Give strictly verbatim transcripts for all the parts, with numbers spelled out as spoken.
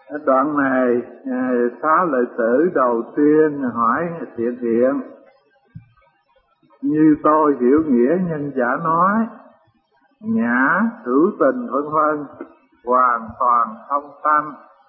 Đoạn này Xá Lợi Tử đầu tiên hỏi Thiện Hiện: như tôi hiểu nghĩa nhân giả nói, nhã, hữu tình vân vân hoàn toàn không tâm,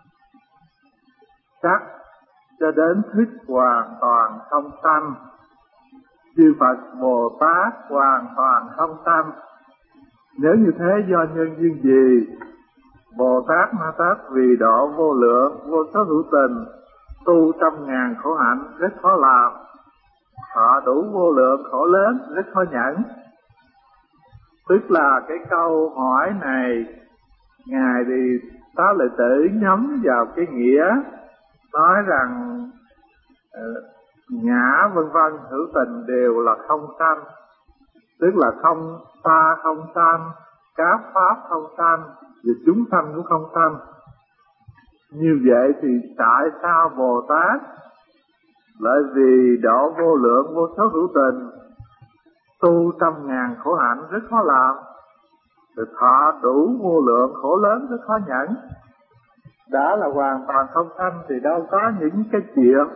sắc cho đến thức hoàn toàn không tâm, chư Phật Bồ Tát hoàn toàn không tâm. Nếu như thế do nhân duyên gì? Bồ Tát Ma Tát vì độ vô lượng vô số hữu tình, tu trăm ngàn khổ hạnh rất khó làm, họ đủ vô lượng khổ lớn rất khó nhẫn. Tức là cái câu hỏi này Ngài thì Xá Lợi Tử nhắm vào cái nghĩa nói rằng uh, ngã vân vân hữu tình đều là không sanh, tức là không ta không sanh, các pháp không sanh và chúng sanh cũng không sanh. Như vậy thì tại sao Bồ Tát lại vì độ vô lượng vô số hữu tình, tu trăm ngàn khổ hạnh rất khó làm, rồi thọ đủ vô lượng khổ lớn rất khó nhẫn? Đã là hoàn toàn không sanh thì đâu có những cái chuyện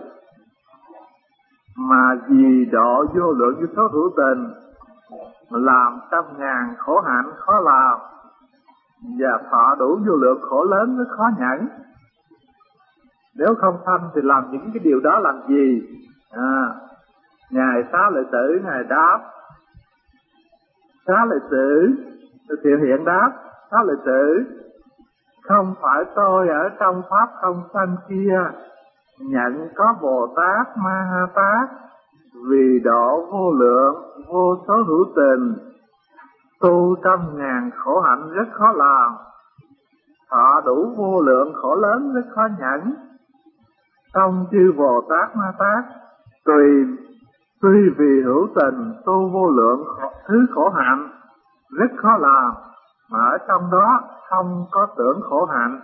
mà vì độ vô lượng vô số hữu tình mà làm trăm ngàn khổ hạnh khó làm và thọ đủ vô lượng khổ lớn rất khó nhẫn. Nếu không sanh thì làm những cái điều đó làm gì? À, Ngài Xá Lợi Tử Ngài đáp: Xá Lợi Tử, Thiện Hiện đáp: Xá Lợi Tử, không phải tôi ở trong pháp không sanh kia nhận có Bồ Tát Ma Ha Tát vì độ vô lượng vô số hữu tình, tu trăm ngàn khổ hạnh rất khó làm, thọ đủ vô lượng khổ lớn rất khó nhẫn. Xong chư Bồ Tát Ma Tát tùy tuy vì hữu tình tu vô lượng khổ, thứ khổ hạnh rất khó làm, mà ở trong đó không có tưởng khổ hạnh.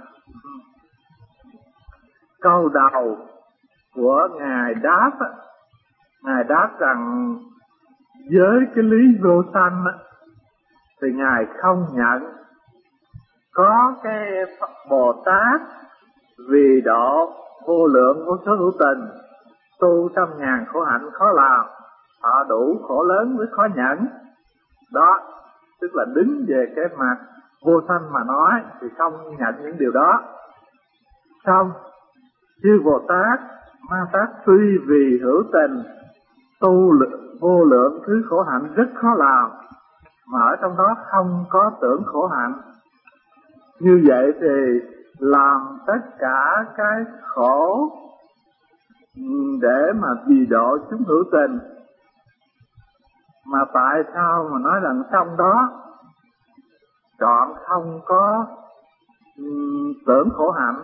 Câu đầu của Ngài đáp, Ngài đáp rằng với cái lý vô sanh thì Ngài không nhận có cái Bồ Tát vì độ vô lượng vô số hữu tình, tu trăm ngàn khổ hạnh khó làm, họ đủ khổ lớn mới khó nhẫn. Đó, tức là đứng về cái mặt vô sanh mà nói thì không nhận những điều đó. Xong, chư Bồ Tát Ma Tát tuy vì hữu tình tu vô lượng thứ khổ hạnh rất khó làm, mà ở trong đó không có tưởng khổ hạnh. Như vậy thì làm tất cả cái khổ để mà vì độ chúng hữu tình, mà tại sao mà nói rằng trong đó chọn không có um, tưởng khổ hạnh?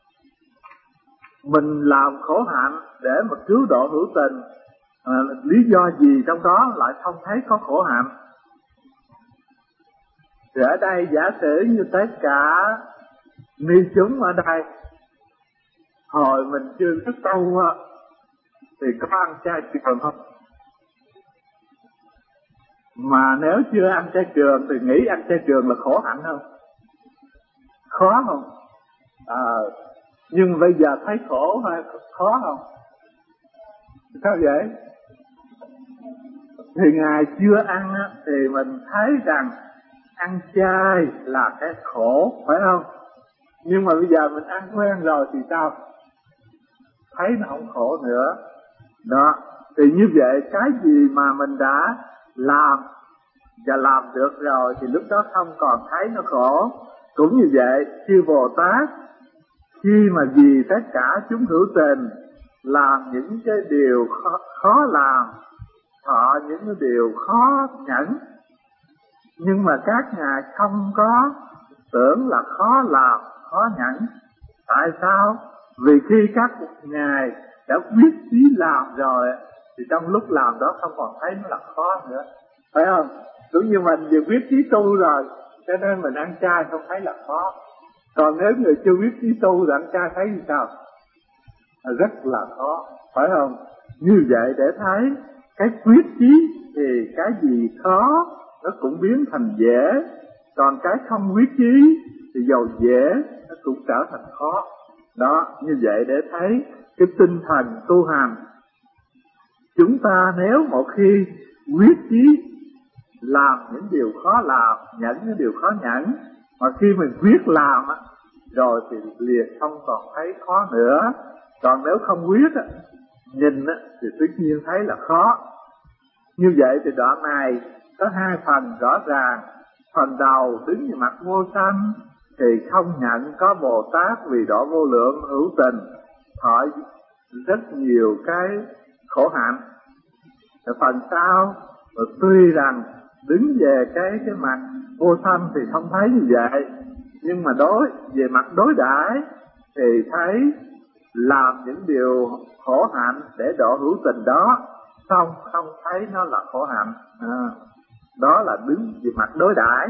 Mình làm khổ hạnh để mà cứu độ hữu tình, à, lý do gì trong đó lại không thấy có khổ hạnh? Thì ở đây giả sử như tất cả ni chúng ở đây, hồi mình chưa thức tu thì có ăn chay trường không? Mà nếu chưa ăn chay trường thì nghĩ ăn chay trường là khổ hạnh không? Khó không? À, nhưng bây giờ thấy khổ hay khó không? Sao vậy? Thì Ngài chưa ăn á, thì mình thấy rằng ăn chay là cái khổ, phải không? Nhưng mà bây giờ mình ăn quen rồi thì sao? Thấy nó không khổ nữa. Đó, thì như vậy cái gì mà mình đã làm và làm được rồi thì lúc đó không còn thấy nó khổ. Cũng như vậy, chư Bồ Tát khi mà vì tất cả chúng hữu tình làm những cái điều khó, khó làm, thọ những cái điều khó nhẫn, nhưng mà các ngài không có tưởng là khó làm, khó nhẫn. Tại sao? Vì khi các ngài đã quyết chí làm rồi thì trong lúc làm đó không còn thấy nó là khó nữa, phải không? Cũng như mình vừa quyết chí tu rồi cho nên mình ăn chay không thấy là khó. Còn nếu người chưa quyết chí tu rồi ăn chay thấy như sao? Rất là khó, phải không? Như vậy để thấy cái quyết chí thì cái gì khó nó cũng biến thành dễ, còn cái không quyết chí thì dầu dễ nó cũng trở thành khó. Đó, như vậy để thấy cái tinh thần tu hành. Chúng ta nếu một khi quyết chí làm những điều khó làm, nhẫn những điều khó nhẫn, mà khi mình quyết làm á, rồi thì liền không còn thấy khó nữa. Còn nếu không quyết á, nhìn á, thì tất nhiên thấy là khó. Như vậy thì đoạn này có hai phần rõ ràng. Phần đầu đứng về mặt vô sanh thì không nhận có Bồ Tát vì độ vô lượng hữu tình, thọ rất nhiều cái khổ hạnh. Phần sau tuy rằng đứng về cái cái mặt vô sanh thì không thấy như vậy, nhưng mà đối về mặt đối đãi thì thấy làm những điều khổ hạnh để độ hữu tình đó, xong không thấy nó là khổ hạnh. À, đó là đứng về mặt đối đãi.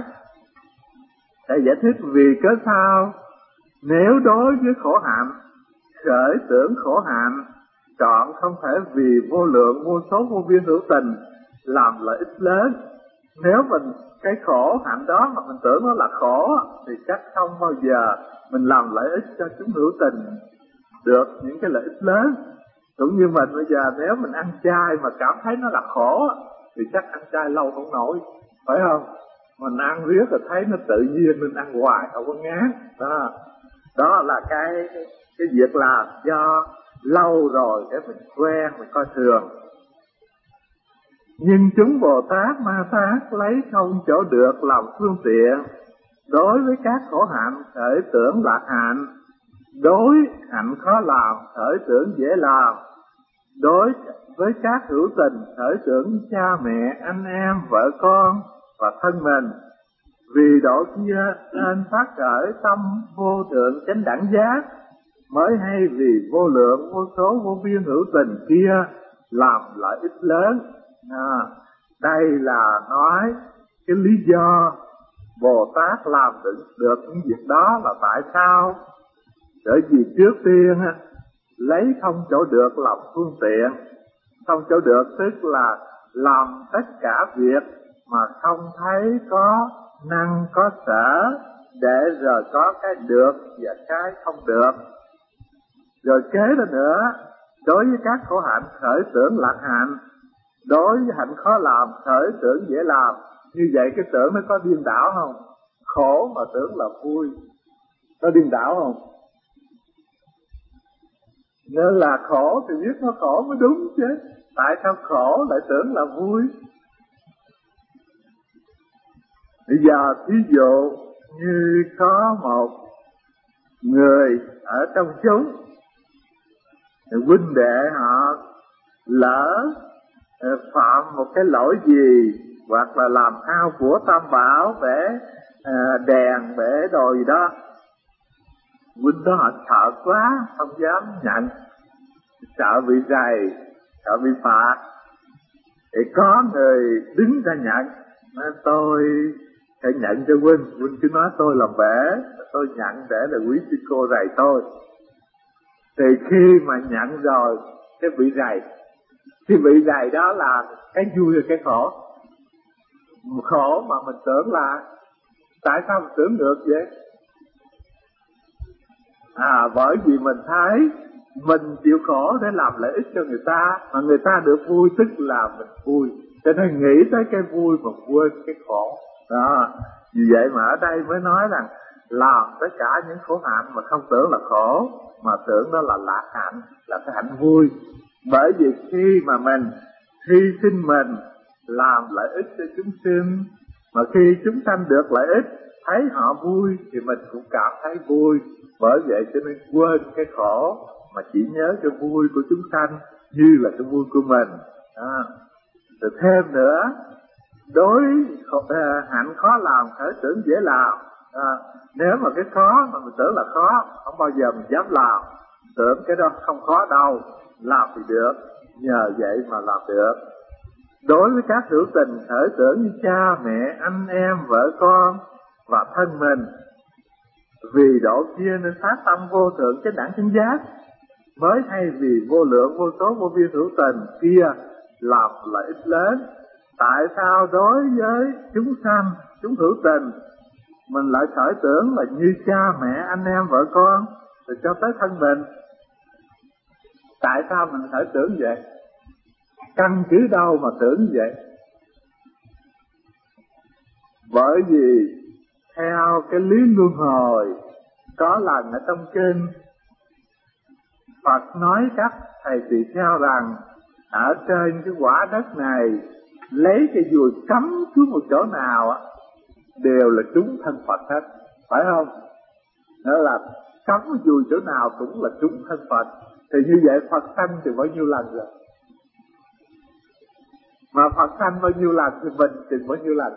Để giải thích vì cớ sao nếu đối với khổ hạnh, khởi tưởng khổ hạnh, chọn không thể vì vô lượng vô số vô biên hữu tình làm lợi ích lớn. Nếu mình cái khổ hạnh đó mà mình tưởng nó là khổ thì chắc không bao giờ mình làm lợi ích cho chúng hữu tình được những cái lợi ích lớn. Cũng như mình bây giờ nếu mình ăn chay mà cảm thấy nó là khổ thì chắc ăn chay lâu không nổi, phải không? Mình ăn riết rồi thấy nó tự nhiên mình ăn hoài không có ngán. Đó, đó là cái, cái cái việc làm do lâu rồi để mình quen, mình coi thường. Nhưng chúng Bồ Tát Ma Tát lấy không chỗ được làm phương tiện, đối với các khổ hạnh khởi tưởng lạc hạnh, đối hạnh khó làm khởi tưởng dễ làm, đối với các hữu tình khởi tưởng cha mẹ, anh em, vợ con và thân mình. Vì độ kia nên phát khởi tâm vô thượng chánh đẳng giác, mới hay vì vô lượng vô số vô biên hữu tình kia làm lợi ích lớn. À, đây là nói cái lý do Bồ Tát làm được, được những việc đó là tại sao? Bởi vì trước tiên lấy không chỗ được làm phương tiện. Không chỗ được tức là làm tất cả việc mà không thấy có năng có sở, để rồi có cái được và cái không được. Rồi kế đó nữa, đối với các khổ hạnh khởi tưởng lạc hạnh, đối với hạnh khó làm khởi tưởng dễ làm. Như vậy cái tưởng nó có điên đảo không? Khổ mà tưởng là vui, có điên đảo không? Nên là khổ thì biết nó khổ mới đúng chứ. Tại sao khổ lại tưởng là vui? Bây giờ ví dụ như có một người ở trong chúng, huynh đệ họ lỡ phạm một cái lỗi gì, hoặc là làm hao của tam bảo, bể à, đèn bể đồ gì đó, huynh đó họ sợ quá không dám nhận, sợ bị rầy, sợ bị phạt. Thì có người đứng ra nhận, nói tôi phải nhận cho huynh. Huynh cứ nói tôi làm bể, tôi nhận để là quý sư cô rầy tôi. Thì khi mà nhận rồi cái bị rầy, cái bị rầy đó là cái vui và cái khổ. Khổ mà mình tưởng là tại sao mình tưởng ngược vậy? À, bởi vì mình thấy mình chịu khổ để làm lợi ích cho người ta, mà người ta được vui tức là mình vui, cho nên nghĩ tới cái vui mà quên cái khổ. Đó, vì vậy mà ở đây mới nói rằng làm tất cả những khổ hạnh mà không tưởng là khổ, mà tưởng đó là lạc hạnh, là cái hạnh vui. Bởi vì khi mà mình hy sinh mình làm lợi ích cho chúng sinh, mà khi chúng sanh được lợi ích, thấy họ vui thì mình cũng cảm thấy vui. Bởi vậy cho nên quên cái khổ mà chỉ nhớ cái vui của chúng sanh như là cái vui của mình. À, rồi thêm nữa, đối à, hạnh khó làm khởi tưởng dễ làm. À, nếu mà cái khó mà mình tưởng là khó, không bao giờ mình dám làm. Tưởng cái đó không khó đâu, làm thì được, nhờ vậy mà làm được. Đối với các hữu tình khởi tưởng như cha mẹ, anh em, vợ con và thân mình, vì độ kia nên phát tâm vô thượng chánh đẳng chánh giác, mới hay vì vô lượng vô số vô biên hữu tình kia làm lợi ích lớn. Tại sao đối với chúng sanh, chúng hữu tình, mình lại khởi tưởng là như cha mẹ, anh em, vợ con? rồi cho tới thân mình. Tại sao mình phải tưởng vậy? Căn cứ đâu mà tưởng vậy? Bởi vì theo cái lý luân hồi, có lần ở trong kinh Phật nói các thầy tỳ kheo rằng ở trên cái quả đất này, lấy cái dùi cắm xuống một chỗ nào đều là trúng thân Phật hết, phải không? Đó là cắm dùi chỗ nào cũng là trúng thân Phật. Thì như vậy Phật sanh thì bao nhiêu lần rồi? Mà Phật sanh bao nhiêu lần thì mình chừng bao nhiêu lần?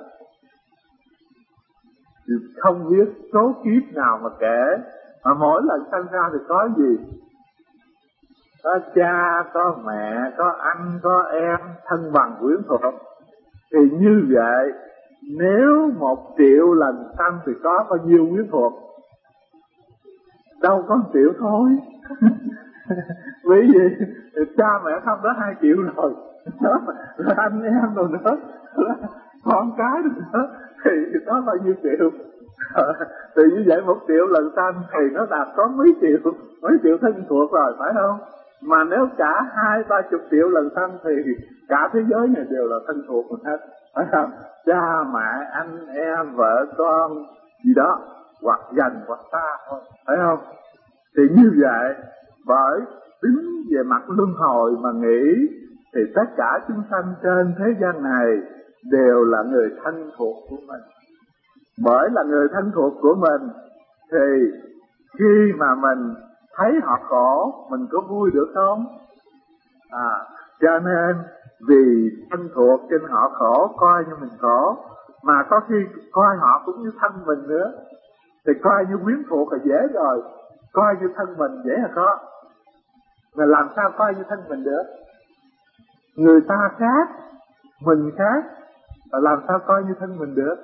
Thì không biết số kiếp nào mà kể. Mà mỗi lần sanh ra thì có gì? Có cha, có mẹ, có anh, có em, thân bằng quyến thuộc. Thì như vậy, nếu một triệu lần sanh thì có bao nhiêu quyến thuộc? Đâu có một triệu thôi. Vì gì? Cha mẹ không đó hai triệu rồi, rồi anh em rồi nữa, con cái rồi nữa, thì có bao nhiêu triệu? Thì như vậy một triệu lần sanh thì nó đạt có mấy triệu, mấy triệu thân thuộc rồi, phải không? Mà nếu cả hai ba chục triệu lần sanh thì cả thế giới này đều là thân thuộc mình hết, phải không? Cha mẹ, anh em, vợ con gì đó, hoặc gần hoặc xa thôi, phải không? Thì như vậy, bởi tính về mặt luân hồi mà nghĩ thì tất cả chúng sanh trên thế gian này đều là người thân thuộc của mình. Bởi là người thân thuộc của mình thì khi mà mình thấy họ khổ, mình có vui được không? À, cho nên vì thân thuộc trên họ khổ, coi như mình khổ. Mà có khi coi họ cũng như thân mình nữa, thì coi như quyến thuộc là dễ rồi, coi như thân mình dễ là khó. Mà làm sao coi như thân mình được? Người ta khác, mình khác, và làm sao coi như thân mình được?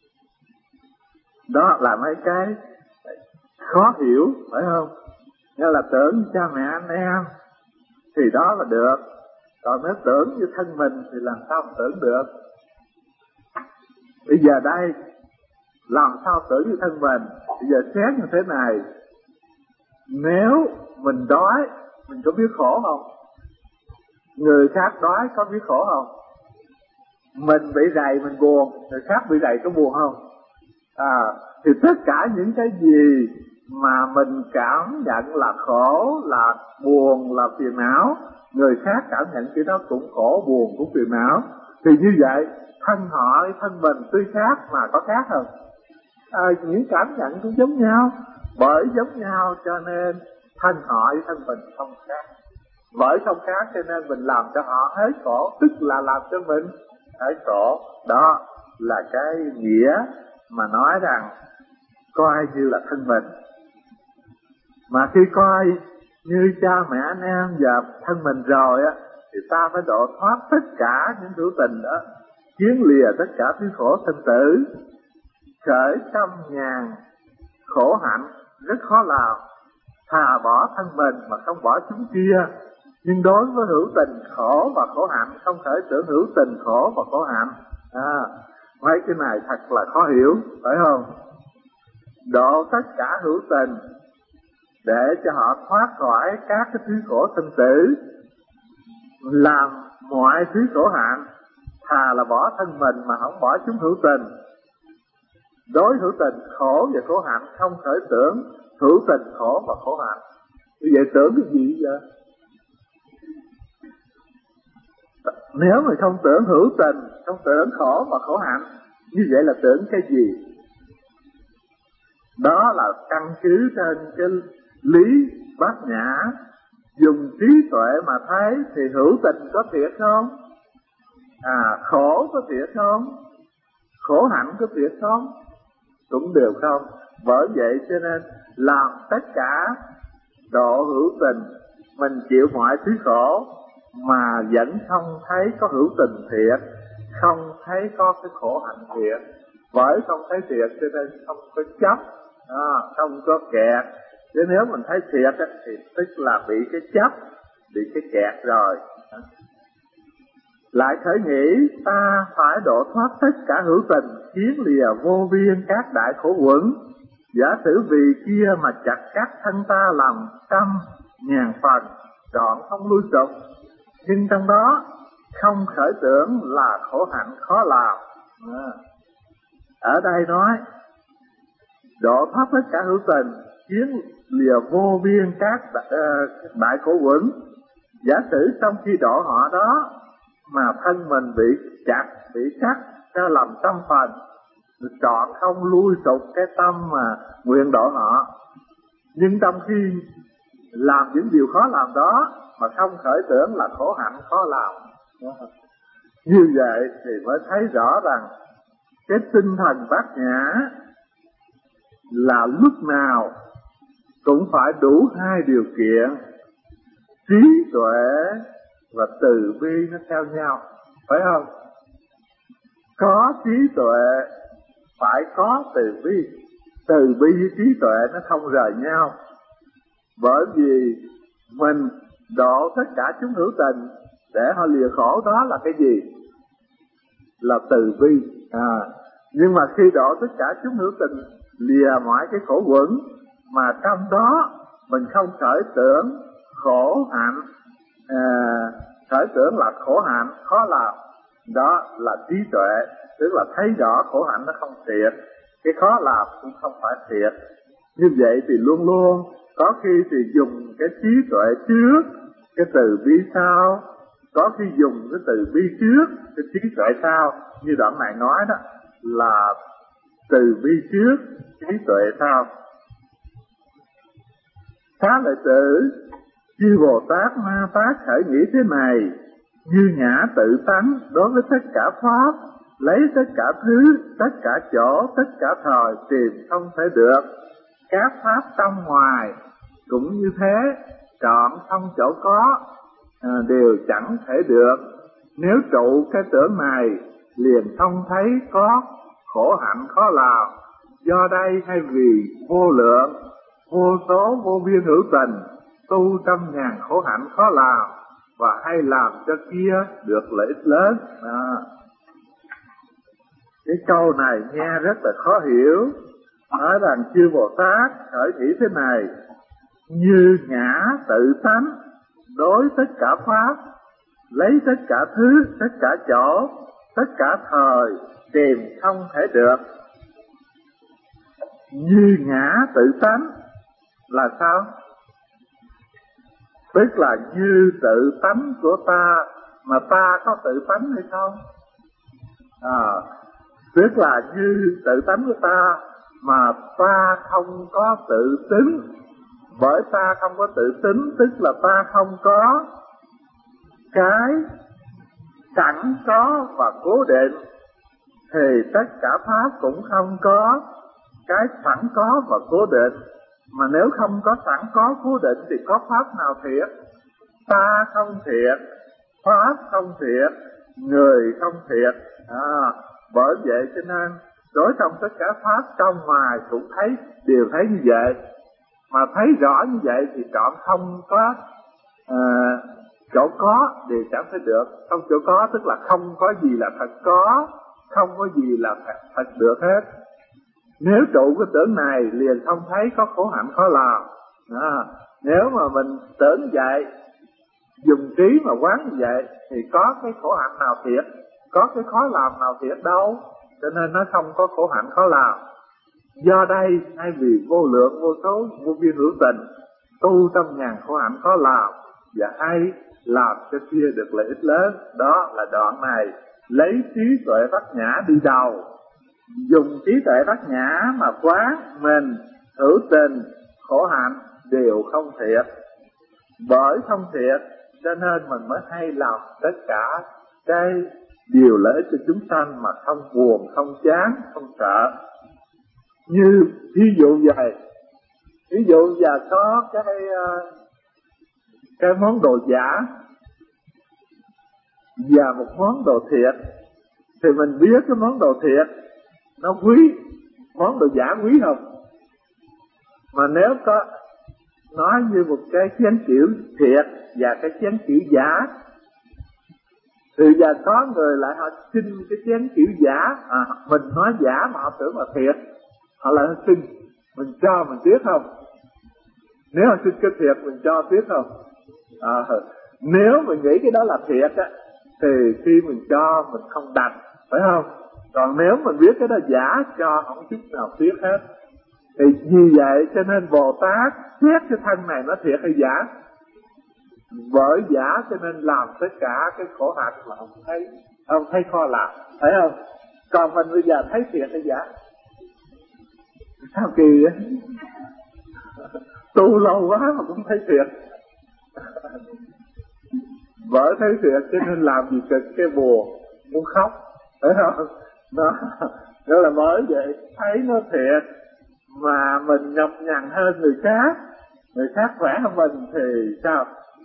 Đó là mấy cái khó hiểu, phải không? Như là tưởng cha mẹ anh em thì đó là được, còn nếu tưởng như thân mình thì làm sao mà tưởng được? Bây giờ đây, làm sao tưởng như thân mình? Bây giờ xét như thế này, nếu mình đói, mình có biết khổ không? Người khác đói có biết khổ không? Mình bị rầy mình buồn, người khác bị rầy có buồn không? À, thì tất cả những cái gì mà mình cảm nhận là khổ, là buồn, là phiền não, người khác cảm nhận cái đó cũng khổ, buồn, cũng phiền não. Thì như vậy, thân họ, thân mình tuy khác mà có khác không? À, những cảm nhận cũng giống nhau. Bởi giống nhau cho nên thân họ với thân mình không khác. Bởi không khác cho nên mình làm cho họ hết khổ, tức là làm cho mình hết khổ. Đó là cái nghĩa mà nói rằng coi như là thân mình. Mà khi coi như cha mẹ anh em và thân mình rồi á, thì ta phải độ thoát tất cả những hữu tình đó, chiến lìa tất cả thứ khổ sinh tử, khởi trăm ngàn khổ hạnh rất khó làm. Thà bỏ thân mình mà không bỏ chúng kia. Nhưng đối với hữu tình khổ và khổ hạnh, không thể tưởng hữu tình khổ và khổ hạnh. À, mấy cái này thật là khó hiểu, phải không? Độ tất cả hữu tình để cho họ thoát khỏi các cái thứ khổ sinh tử, làm mọi thứ khổ hạnh, thà là bỏ thân mình mà không bỏ chúng hữu tình. Đối hữu tình khổ và khổ hạnh, không thể tưởng hữu tình khổ và khổ hạnh. Như vậy tưởng cái gì vậy? Nếu mà không tưởng hữu tình, không tưởng khổ và khổ hạnh, như vậy là tưởng cái gì? Đó là căn cứ trên cái lý bát nhã, dùng trí tuệ mà thấy thì hữu tình có thiệt không? À, khổ có thiệt không? Khổ hạnh có thiệt không? Cũng đều không. Bởi vậy cho nên làm tất cả độ hữu tình, mình chịu mọi thứ khổ mà vẫn không thấy có hữu tình thiệt, không thấy có cái khổ hạnh thiệt. Bởi không thấy thiệt cho nên không có chấp, à, không có kẹt. Chứ nếu mình thấy thiệt thì tức là bị cái chấp, bị cái kẹt rồi. Lại khởi nghĩ ta phải độ thoát tất cả hữu tình, chiến lìa vô biên các đại khổ uẩn, Giả sử vì kia mà chặt cắt thân ta làm trăm ngàn phần, trọn không lui sụp, nhưng trong đó không khởi tưởng là khổ hạnh khó làm. À, ở đây nói độ thoát tất cả hữu tình, chiến lìa vô biên các uh, đại khổ uẩn. Giả sử trong khi độ họ đó mà thân mình bị chặt, bị cắt ra làm trăm phần, trọn không lui sụp cái tâm mà nguyện độ họ, nhưng trong khi làm những điều khó làm đó mà không khởi tưởng là khổ hạnh khó làm. Như vậy thì mới thấy rõ rằng cái tinh thần bát nhã là lúc nào cũng phải đủ hai điều kiện: trí tuệ và từ bi nó theo nhau, phải không? Có trí tuệ phải có từ bi, từ bi với trí tuệ nó không rời nhau. Bởi vì mình độ tất cả chúng hữu tình để họ lìa khổ, đó là cái gì? Là từ bi. À, nhưng mà khi độ tất cả chúng hữu tình lìa mọi cái khổ uẩn, mà trong đó mình không khởi tưởng khổ hạnh, à, khởi tưởng là khổ hạnh khó làm, đó là trí tuệ, tức là thấy rõ khổ hạnh nó không thiệt, cái khó làm cũng không phải thiệt. Như vậy thì luôn luôn có khi thì dùng cái trí tuệ trước, cái từ bi sau, có khi dùng cái từ bi trước, cái trí tuệ sau. Như đoạn này nói đó là từ bi trước, trí tuệ sau. Xá lợi tử, chư Bồ Tát Ma Tát khởi nghĩ thế này: như ngã tự tánh đối với tất cả pháp, lấy tất cả thứ, tất cả chỗ, tất cả thời tìm không thể được. Các pháp trong ngoài cũng như thế, trọn không chỗ có, à, đều chẳng thể được. Nếu trụ cái tưởng này, liền không thấy có khổ hạnh khó làm. Do đây hay vì vô lượng, vô số, vô biên hữu tình, tu trăm ngàn khổ hạnh khó làm, và hay làm cho kia được lợi ích lớn. À, cái câu này nghe rất là khó hiểu. Nói rằng chư Bồ Tát khởi nghĩ thế này: như ngã tự tánh đối tất cả pháp, lấy tất cả thứ, tất cả chỗ, tất cả thời tìm không thể được. Như ngã tự tánh là sao? Tức là như tự tánh của ta, mà ta có tự tánh hay không? À, tức là như tự tánh của ta mà ta không có tự tính. Bởi ta không có tự tính, tức là ta không có cái sẵn có và cố định, thì tất cả pháp cũng không có cái sẵn có và cố định. Mà nếu không có sẵn có cố định thì có pháp nào thiệt? Ta không thiệt, pháp không thiệt, người không thiệt. À, bởi vậy cho nên đối trong tất cả pháp trong ngoài cũng thấy, đều thấy như vậy. Mà thấy rõ như vậy thì trọn không có à, chỗ có đều chẳng thấy được. Không chỗ có tức là không có gì là thật có, không có gì là thật, thật được hết. Nếu trụ cái tưởng này liền không thấy có khổ hạnh khó làm. À, nếu mà mình tưởng vậy, dùng trí mà quán như vậy, thì có cái khổ hạnh nào thiệt, có cái khó làm nào thiệt đâu. Cho nên nó không có khổ hạnh khó làm. Do đây hay vì vô lượng, vô số, vô biên hữu tình, tu trăm ngàn khổ hạnh khó làm, và hay làm cho kia được lợi ích lớn. Đó là đoạn này lấy trí tuệ bát nhã đi đầu. Dùng trí tuệ bát nhã mà quán mình hữu tình, khổ hạnh đều không thiệt. Bởi không thiệt cho nên mình mới hay làm tất cả cái điều lợi ích cho chúng sanh mà không buồn, không chán, không sợ. Như ví dụ vậy, ví dụ giờ có cái cái món đồ giả và một món đồ thiệt, thì mình biết cái món đồ thiệt nó quý, món đồ giả quý không? Mà nếu có nói như một cái chén kiểu thiệt và cái chén kiểu giả, thì giờ có người lại họ xin cái chén kiểu giả, à, mình nói giả mà họ tưởng là thiệt, họ lại xin. mình cho mình tiếc không? Nếu học sinh cái thiệt mình cho tiếc không? À, nếu mình nghĩ cái đó là thiệt á thì khi mình cho mình không đành, phải không? Còn nếu mình biết cái đó giả, cho không chút nào tiếc hết. Thì vì vậy cho nên Bồ Tát xét cái thân này nó thiệt hay giả. Bởi giả cho nên làm tất cả cái khổ hạnh mà không thấy, không thấy khó làm, phải không? Còn mình bây giờ thấy thiệt hay giả? Sao kỳ vậy? Tu lâu quá mà cũng thấy thiệt. Bởi thấy thiệt cho nên làm gì cực cái buồn, muốn khóc, phải không? Đó, đó là bởi vậy thấy nó thiệt mà mình nhọc nhằn hơn người khác, người khác khỏe hơn mình thì sao?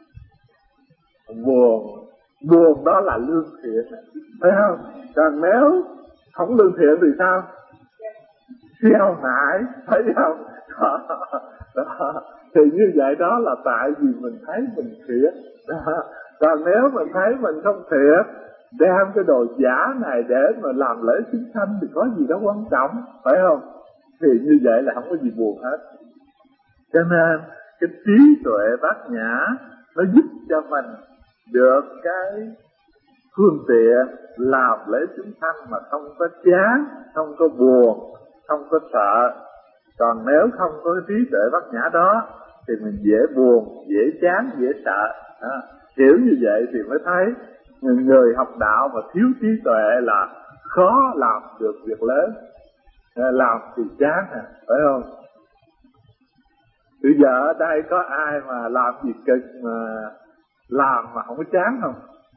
Buồn, buồn đó là lương thiện, phải không? Còn nếu không lương thiện thì sao? Siêu nại, phải không? Đó, đó. Thì như vậy đó là tại vì mình thấy mình thiệt. Đó. Còn nếu mình thấy mình không thiệt, đem cái đồ giả này để mà làm lễ chúng sanh thì có gì đó quan trọng, phải không? Thì như vậy là không có gì buồn hết. Cho nên cái trí tuệ bát nhã nó giúp cho mình được cái phương tiện làm lễ chúng sanh mà không có chán, không có buồn, không có sợ. Còn nếu không có trí tuệ bát nhã đó thì mình dễ buồn, dễ chán, dễ sợ. Đó. Hiểu như vậy thì mới thấy người, người học đạo mà thiếu trí tuệ là khó làm được việc lớn, làm thì chán, phải không? Bây giờ ở đây có ai mà làm việc cực mà làm mà không có chán không?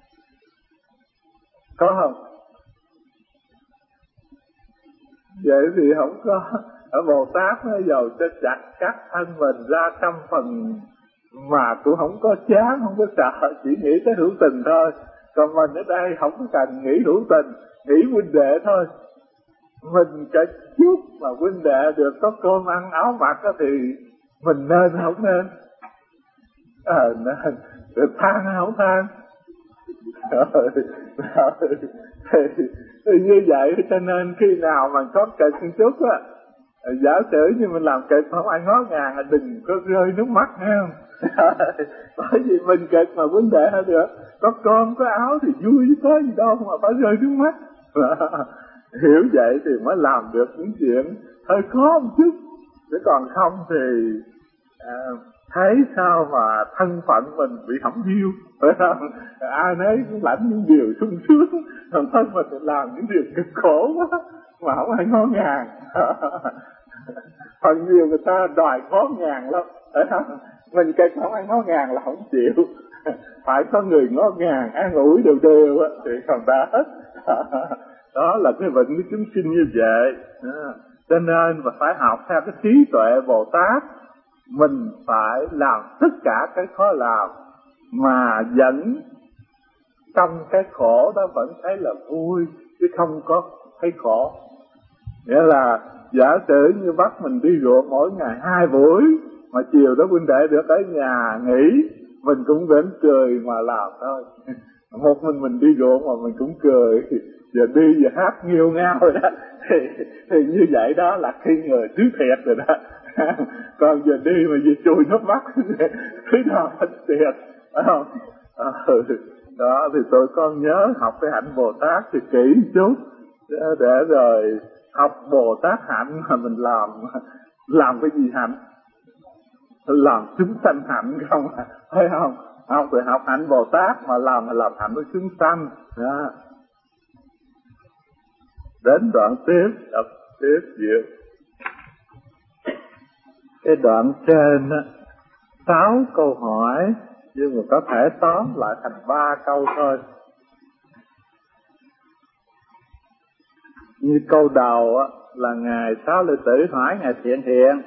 Có không? Vậy thì không có. Ở Bồ Tát nó dầu cho chặt cắt thân mình ra trăm phần mà cũng không có chán, không có sợ, chỉ nghĩ tới hữu tình thôi. Còn mình ở đây không có cần nghĩ hữu tình, nghĩ huynh đệ thôi. Mình cả chút mà huynh đệ được có cơm ăn áo mặc thì mình nên không nên? Ờ à, nên. Được than hay không than? Rồi, rồi, thì, thì như vậy cho nên khi nào mà có kịch một chút á, giả sử như mình làm kịch không ai ngó ngàng là đừng có rơi nước mắt, nghe không? Bởi vì mình kịch mà vấn đề hay được, có con có áo thì vui chứ có gì đâu mà phải rơi nước mắt. Hiểu vậy thì mới làm được những chuyện hơi khó một chút, chứ còn không thì à, thấy sao mà thân phận mình bị hỏng hiu, phải không? Ai nấy cũng lãnh những điều sung sướng, còn thân mình thì làm những điều cực khổ quá mà không ai ngó ngàng. Phần nhiều người ta đòi ngó ngàng lắm, phải không? Mình cái không ai ngó ngàng là không chịu, phải có người ngó ngàng an ủi đều đều thì còn đã hết. Đó là cái bệnh của chúng sinh như vậy. Cho nên mà phải học theo cái trí tuệ Bồ Tát, mình phải làm tất cả cái khó làm mà vẫn trong cái khổ đó vẫn thấy là vui, chứ không có thấy khổ. Nghĩa là giả sử như bắt mình đi ruộng mỗi ngày hai buổi, mà chiều đó huynh đệ được ở nhà nghỉ, mình cũng vẫn cười mà làm thôi. Một mình mình đi ruộng mà mình cũng cười, giờ đi giờ hát nghiêu ngao rồi đó, thì, thì như vậy đó là khi người thứ thiệt rồi đó. Còn giờ đi mà về chui nước mắt thế nào hết thiệt, phải không? À, đó thì tụi con nhớ học cái hạnh Bồ Tát thì kỹ một chút, để rồi học Bồ Tát hạnh mà mình làm làm cái gì hạnh? Làm chúng sanh hạnh không, thấy không? Học rồi học hạnh Bồ Tát mà làm mà làm hạnh của chúng sanh. Đó. Đến đoạn tiếp, đọc tiếp việc. Cái đoạn trên á, sáu câu hỏi nhưng mà có thể tóm lại thành ba câu thôi. Như câu đầu á, là Ngài Sáu Lợi Tử hỏi Ngài Thiện Hiện: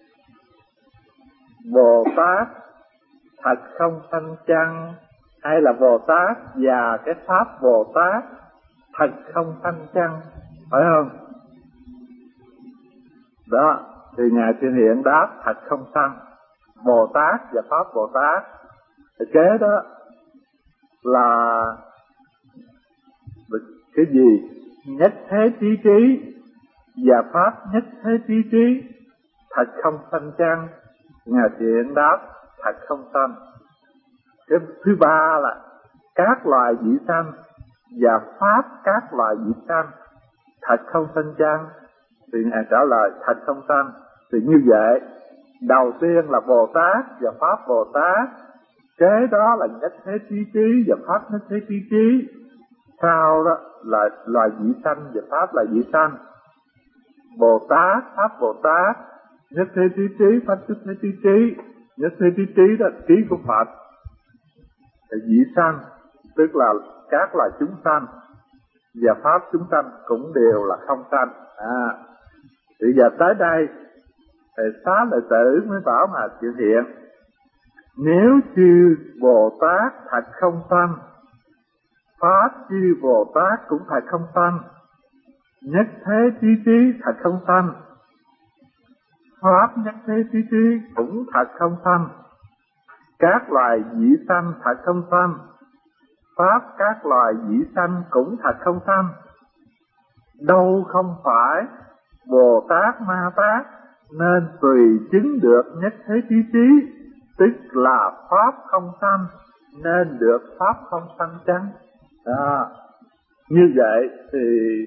Bồ Tát thật không sanh chăng, hay là Bồ Tát và cái pháp Bồ Tát thật không sanh chăng, phải không? Đó, thì Ngài Thiện Hiện đáp thật không sanh, Bồ Tát và pháp Bồ Tát. Thì kế đó là cái gì? Nhất thế trí trí và pháp nhất thế trí trí thật không sanh chăng? Ngài Thiện đáp: thật không sanh. Cái thứ ba là các loài vị sanh và pháp các loài vị sanh, thật không sanh chăng? Thì Ngài trả lời: thật không sanh. Thì như vậy, đầu tiên là Bồ Tát và pháp Bồ Tát, kế đó là nhất thế trí trí và pháp nhất thế trí trí, sau đó là loài vị sanh và pháp là vị sanh. Bồ Tát, pháp Bồ Tát, nhất thế trí trí, pháp nhất thế trí trí. Nhất thế trí trí là trí của Phật. Thì vị sanh tức là các loài chúng sanh, và pháp chúng sanh cũng đều là không sanh. À, thì giờ tới đây thì Xá Lợi Tử mới bảo Ngài Thiện Hiện: nếu chư Bồ Tát thật không sanh, pháp chư Bồ Tát cũng thật không sanh, nhất thế trí trí thật không sanh, pháp nhất thế trí trí cũng thật không sanh, các loài vị sanh thật không sanh, pháp các loài vị sanh cũng thật không sanh. Đâu không phải Bồ Tát Ma Tát nên tùy chứng được nhất thế trí trí, tức là pháp không sanh nên được pháp không sanh chăng? Đó. Như vậy thì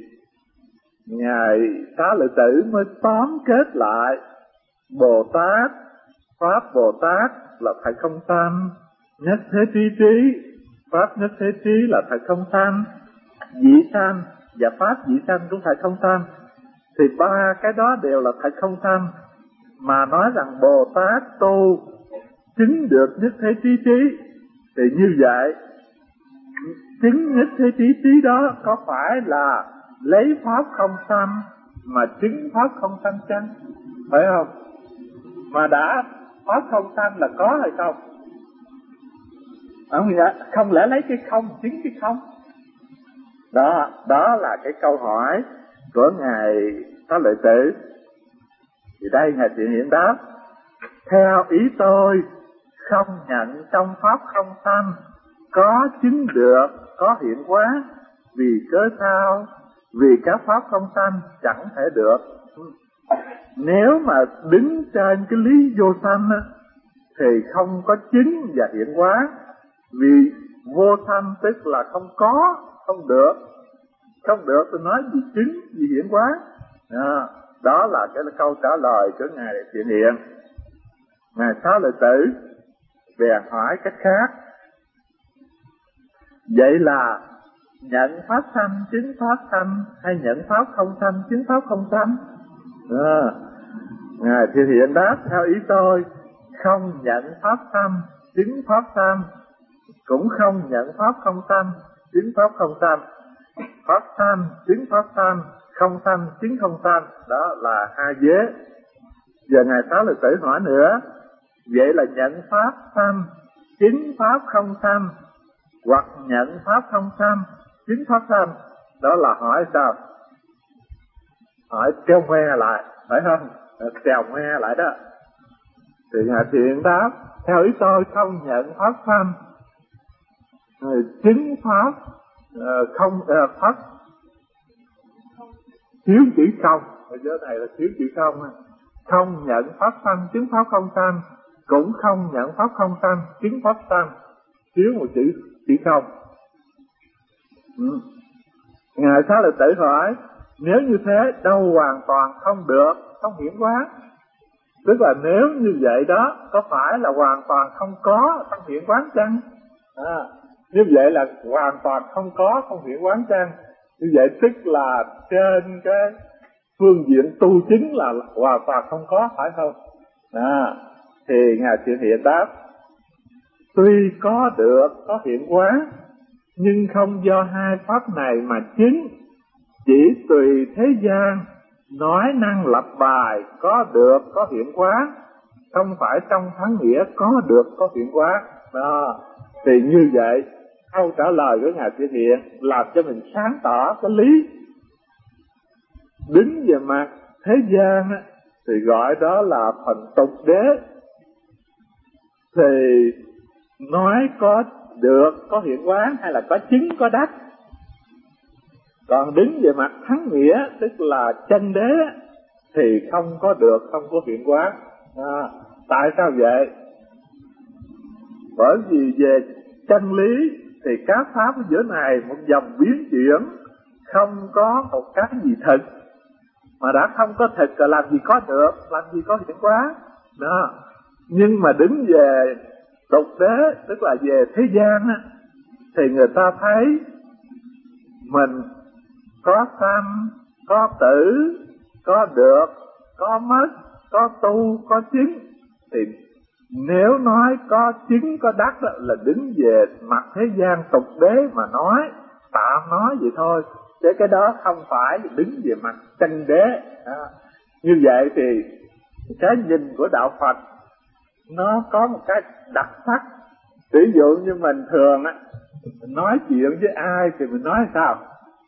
Ngài Xá Lợi Tử mới tóm kết lại: Bồ Tát, pháp Bồ Tát là thật không sanh, nhất thế trí trí, pháp nhất thế trí là thật không sanh, vị sanh và pháp vị sanh cũng thật không sanh. Thì ba cái đó đều là thật không sanh, mà nói rằng Bồ Tát tu chứng được nhất thế trí trí, thì như vậy chứng nhất thế trí trí đó có phải là lấy pháp không sanh mà chứng pháp không sanh chăng? Phải không? Mà đã pháp không sanh là có hay không? Không, không lẽ lấy cái không chứng cái không? Đó, đó là cái câu hỏi của Ngài Xá Lợi Tử. Thì đây Ngài Thiện Hiện đáp: theo ý tôi, không nhận trong pháp không sanh, có chứng được, có hiện hóa. Vì cớ sao? Vì các pháp không sanh chẳng thể được. Nếu mà đứng trên cái lý vô sanh á, thì không có chứng và hiện hóa. Vì vô sanh tức là không có, không được. Không được tôi nói gì chứng, gì hiện hóa. Đó, đó là cái câu trả lời của Ngài Thiện Hiện. Ngài Xá Lợi Tử bèn hỏi cách khác: vậy là nhận pháp sanh chứng pháp sanh, hay nhận pháp không sanh chứng pháp không sanh? À, Ngài Thiện Hiện đáp: theo ý tôi, không nhận pháp sanh chứng pháp sanh, cũng không nhận pháp không sanh chứng pháp không sanh. Pháp sanh chứng pháp sanh, không sanh chứng không sanh, đó là hai vế. Giờ Ngài Xá Lợi Tử hỏi nữa: vậy là nhận pháp sanh chứng pháp không sanh, hoặc nhận pháp không sanh chứng pháp sanh, đó là hỏi sao? Hỏi treo ngoe lại, phải không? Treo ngoe lại đó. Thì Ngài Thiện đáp: theo ý tôi, không nhận pháp sanh chứng pháp không pháp thiếu chữ không. Ở chỗ này là thiếu chữ không. Không nhận pháp sanh chứng pháp không sanh, cũng không nhận pháp không sanh chứng pháp sanh, thiếu một chữ chữ không. Ừ. Ngài Xá Lợi Tử hỏi: nếu như thế đâu hoàn toàn không được, không hiển hóa. Tức là nếu như vậy đó, có phải là hoàn toàn không có, không hiển hóa chăng? À, như vậy là hoàn toàn không có, không hiển hóa chăng? Như vậy tức là trên cái phương diện tu chứng là hoàn toàn không có, phải không? À, thì Ngài Thiện Hiện đáp: tuy có được, có hiện hóa, nhưng không do hai pháp này mà chứng, chỉ tùy thế gian nói năng lập bài có được, có hiện hóa, không phải trong thắng nghĩa có được, có hiện hóa. Đó, thì như vậy câu trả lời của Ngài Thiện Hiện làm cho mình sáng tỏ cái lý. Đứng về mặt thế gian á, thì gọi đó là phần tục đế, thì nói có được, có hiện hóa, hay là có chứng, có đắc. Còn đứng về mặt thắng nghĩa, tức là chân đế, thì không có được, không có hiện hóa. À, tại sao vậy? Bởi vì về chân lý thì các pháp ở giữa này một dòng biến chuyển, không có một cái gì thực. Mà đã không có thực rồi làm gì có được, làm gì có hiện hóa. Đó. Nhưng mà đứng về tục đế, tức là về thế gian á, thì người ta thấy mình có sanh, có tử, có được, có mất, có tu, có chứng. Thì nếu nói có chứng, có đắc đó, là đứng về mặt thế gian tục đế mà nói, tạm nói vậy thôi. Chứ cái đó không phải đứng về mặt chân đế. À, như vậy thì cái nhìn của đạo Phật nó có một cái đặc sắc. Ví dụ như mình thường á, mình nói chuyện với ai thì mình nói sao?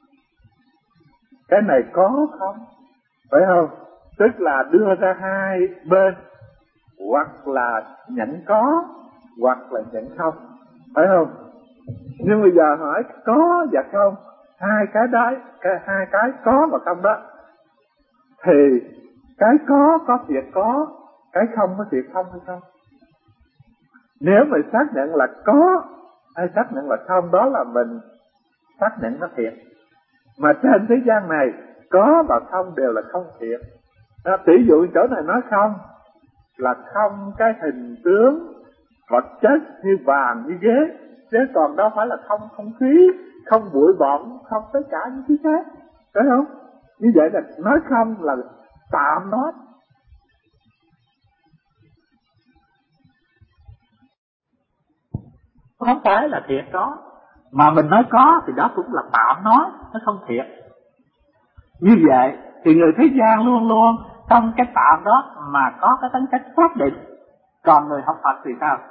Cái này có không? Phải không? Tức là đưa ra hai bên, hoặc là nhận có, hoặc là nhận không. Phải không? Nhưng bây giờ hỏi có và không, hai cái đấy, cái hai cái có và không đó, thì cái có có thiệt có, cái không có thiệt không hay không? Nếu mình xác nhận là có hay xác nhận là không, đó là mình xác nhận nó thiệt. Mà trên thế gian này có và không đều là không thiệt. Đó, tỷ dụ chỗ này nói không là không cái hình tướng vật chất như vàng như ghế, chứ còn đó phải là không không khí, không bụi bặm, không tất cả những thứ khác, phải không? Như vậy là nói không là tạm nói. Không phải là thiệt có, mà mình nói có thì đó cũng là tạm nói, nó không thiệt. Như vậy thì người thế gian luôn luôn trong cái tạm đó mà có cái tính cách xác định. Còn người học Phật thì sao?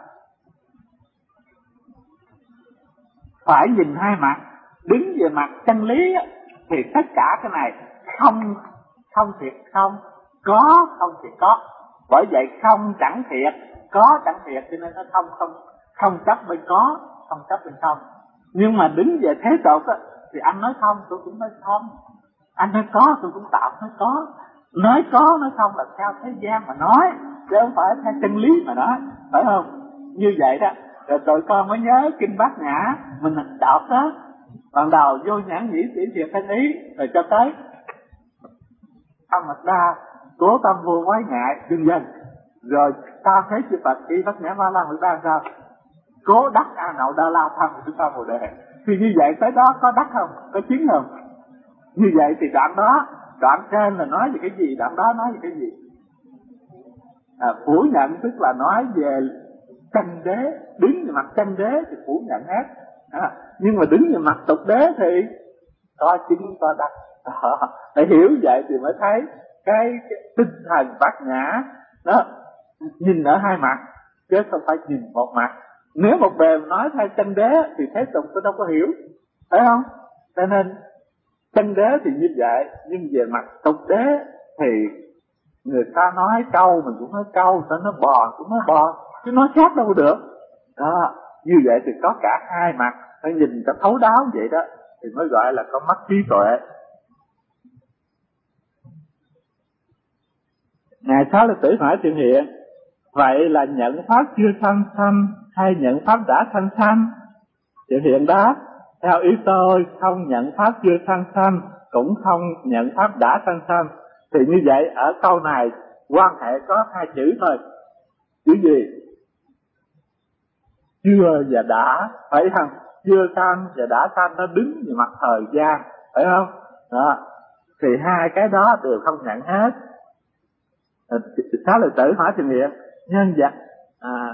Phải nhìn hai mặt. Đứng về mặt chân lý thì tất cả cái này không không thiệt không, có không thiệt có. Bởi vậy không chẳng thiệt, có chẳng thiệt, cho nên nó không không không chấp bên có, không chấp bên không. Nhưng mà đứng về thế tục á, thì anh nói không, tôi cũng nói không. Anh nói có, tôi cũng tạm nói có. Nói có, nói không là theo thế gian mà nói, chứ không phải theo chân lý mà nói, phải không? Như vậy đó, rồi tụi con mới nhớ kinh Bát Nhã, mình đọc đó. Ban đầu vô nhãn nhĩ tỷ thiệt thân ý, rồi cho tới Âm Mật Đa, cố tâm vô quái ngại, dần dần. Rồi ta thấy chư Phật y Bát Nhã Ma La Mật Đa sao? Cố đắc A Nậu Đa La Thân của chúng ta Bồ Đề. Thì như vậy tới đó có đắc không? Có chứng không? Như vậy thì đoạn đó, đoạn trên là nói về cái gì, đoạn đó nói về cái gì? À, phủ nhận tức là nói về chân đế, đứng về mặt chân đế thì phủ nhận hết. À, nhưng mà đứng về mặt tục đế thì có chứng có đắc. À, để hiểu vậy thì mới thấy cái, cái tinh thần Bát Nhã đó nhìn ở hai mặt chứ không phải nhìn một mặt. Nếu một bề nói theo chân đế thì thế tục tôi đâu có hiểu, phải không? Cho nên chân đế thì như vậy, nhưng về mặt tục đế thì người ta nói câu mình cũng nói câu, người ta nói bò cũng nói bò, chứ nói khác đâu được. Đó, như vậy thì có cả hai mặt, phải nhìn cho thấu đáo vậy đó thì mới gọi là có mắt trí tuệ. Ngài Sáu Lợi Tử hỏi Thiện Hiện, vậy là nhận pháp chưa sanh sanh hay nhận pháp đã sanh sanh? Thiện Hiện đáp, theo ý tôi không nhận pháp chưa sanh sanh, cũng không nhận pháp đã sanh sanh. Thì như vậy ở câu này quan hệ có hai chữ thôi. Chữ gì? Chưa và đã, phải không? Chưa sanh và đã sanh nó đứng về mặt thời gian, phải không? Đó. Thì hai cái đó đều không nhận hết. Sáu Lợi Tử hỏi Thiện Hiện, nhân vật à,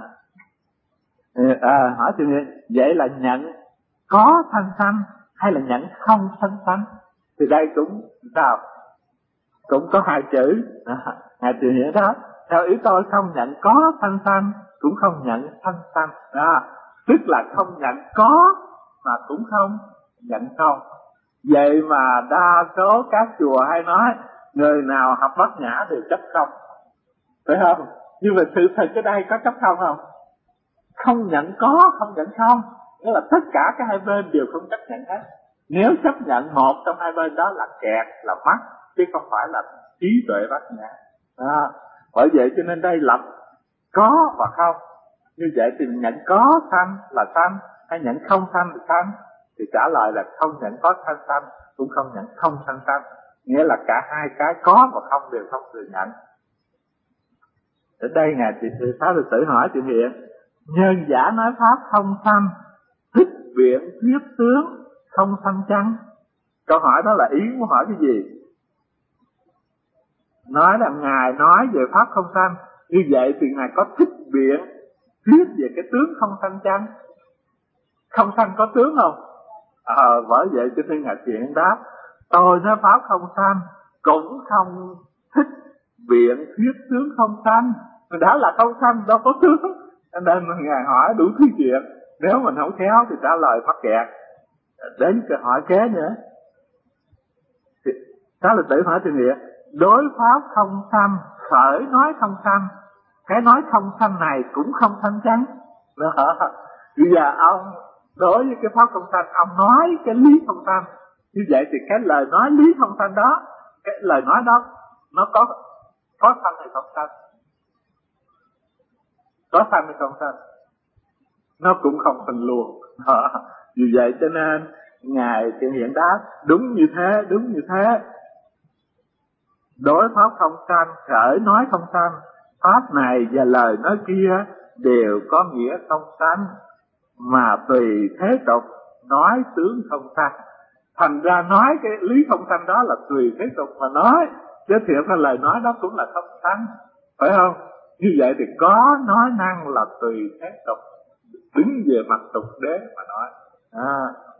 à, hỏi Thiện Hiện, vậy là nhận có sanh sanh hay là nhận không sanh sanh? Thì đây cũng sao? Cũng có hai chữ. Ngài Thiện Hiện đó, theo ý tôi không nhận có sanh sanh, cũng không nhận sanh sanh. Đó, tức là không nhận có mà cũng không nhận không. Vậy mà đa số các chùa hay nói người nào học Bát Nhã đều chấp không, phải không? Nhưng mà sự thật ở đây có chấp không không? Không nhận có, không nhận không, nghĩa là tất cả các hai bên đều không chấp nhận hết. Nếu chấp nhận một trong hai bên đó là kẹt, là mắc, chứ không phải là trí tuệ bát nhã. À, bởi vậy cho nên đây lập có và không. Như vậy thì nhận có sanh là sanh, hay nhận không sanh là sanh? Thì trả lời là không nhận có sanh sanh, cũng không nhận không sanh sanh. Nghĩa là cả hai cái có và không đều không thừa nhận. Ở đây ngài chị Sáu Đệ Tử hỏi chị Hiện, nhân giả nói pháp không sanh, thích biện thuyết tướng không sanh chăng? Câu hỏi đó là ý muốn hỏi cái gì? Nói là ngài nói về pháp không sanh, như vậy thì ngài có thích biện thuyết về cái tướng không sanh chăng? Không sanh có tướng không? Ờ, à, bởi vậy cho nên ngài Thiện đáp, tôi nói pháp không sanh cũng không thích biện thuyết tướng không sanh. Đã là không sanh đâu có tướng, nên ngài hỏi đủ thứ chuyện. Nếu mình không khéo thì trả lời mắc kẹt. Đến câu hỏi kế nữa, Sáu Đệ Tử hỏi Thiện Hiện, đối pháp không sanh khởi nói không sanh, cái nói không sanh này cũng không sanh chăng? Đó. Bây giờ ông đối với cái pháp không sanh, ông nói cái lý không sanh, như vậy thì cái lời nói lý không sanh đó, cái lời nói đó nó có có sanh hay không sanh? Có sanh hay không sanh? Nó cũng không sanh luôn. Đó. Vì vậy cho nên ngài Thiện Hiện đáp đúng như thế, đúng như thế. Đối pháp không sanh khởi nói không sanh, pháp này và lời nói kia đều có nghĩa không sanh, mà tùy thế tục nói tướng không sanh. Thành ra nói cái lý không sanh đó là tùy thế tục mà nói, chứ thiệt là lời nói đó cũng là không sanh, phải không? Như vậy thì có nói năng là tùy thế tục, đứng về mặt tục đế mà nói. À,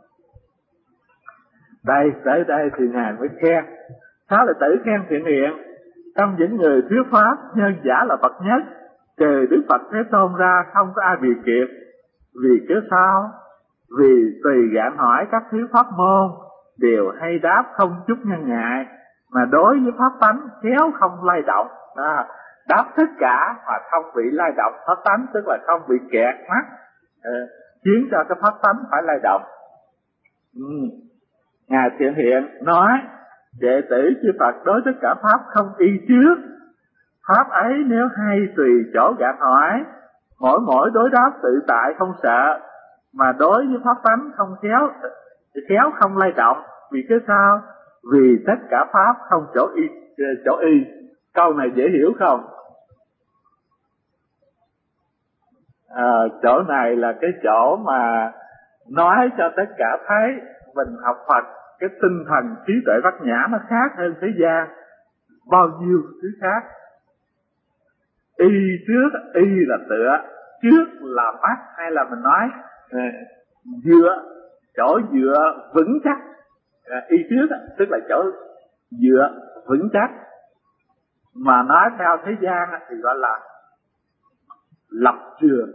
đây tới đây thì ngài mới khen. Sáu Đệ Tử khen Thiện Hiện, trong những người thuyết pháp nhân giả là bậc nhất, trừ Đức Phật Thế Tôn ra không có ai bị kịp. Vì cớ sao? Vì tùy gạn hỏi các thuyết pháp môn đều hay đáp không chút nhân ngại, mà đối với pháp tánh khéo không lay động. À, đáp tất cả mà không bị lay động pháp tánh, tức là không bị kẹt mắt, à, khiến cho cái pháp tánh phải lay động. Ừ. Ngài Thiện Hiện nói, đệ tử chư Phật đối tất cả pháp không y trước. Pháp ấy nếu hay tùy chỗ gạn hỏi, mỗi mỗi đối đáp tự tại không sợ, mà đối với pháp tánh không khéo, khéo không lay động. Vì cái sao? Vì tất cả pháp không chỗ y, chỗ y. Câu này dễ hiểu không? À, chỗ này là cái chỗ mà nói cho tất cả thấy mình học Phật, cái tinh thần trí tuệ bát nhã nó khác hơn thế gian bao nhiêu thứ khác. Y trước, y là tựa, trước là mắt, hay là mình nói à, dựa, chỗ dựa vững chắc. À, y trước tức là chỗ dựa vững chắc, mà nói theo thế gian thì gọi là lập trường.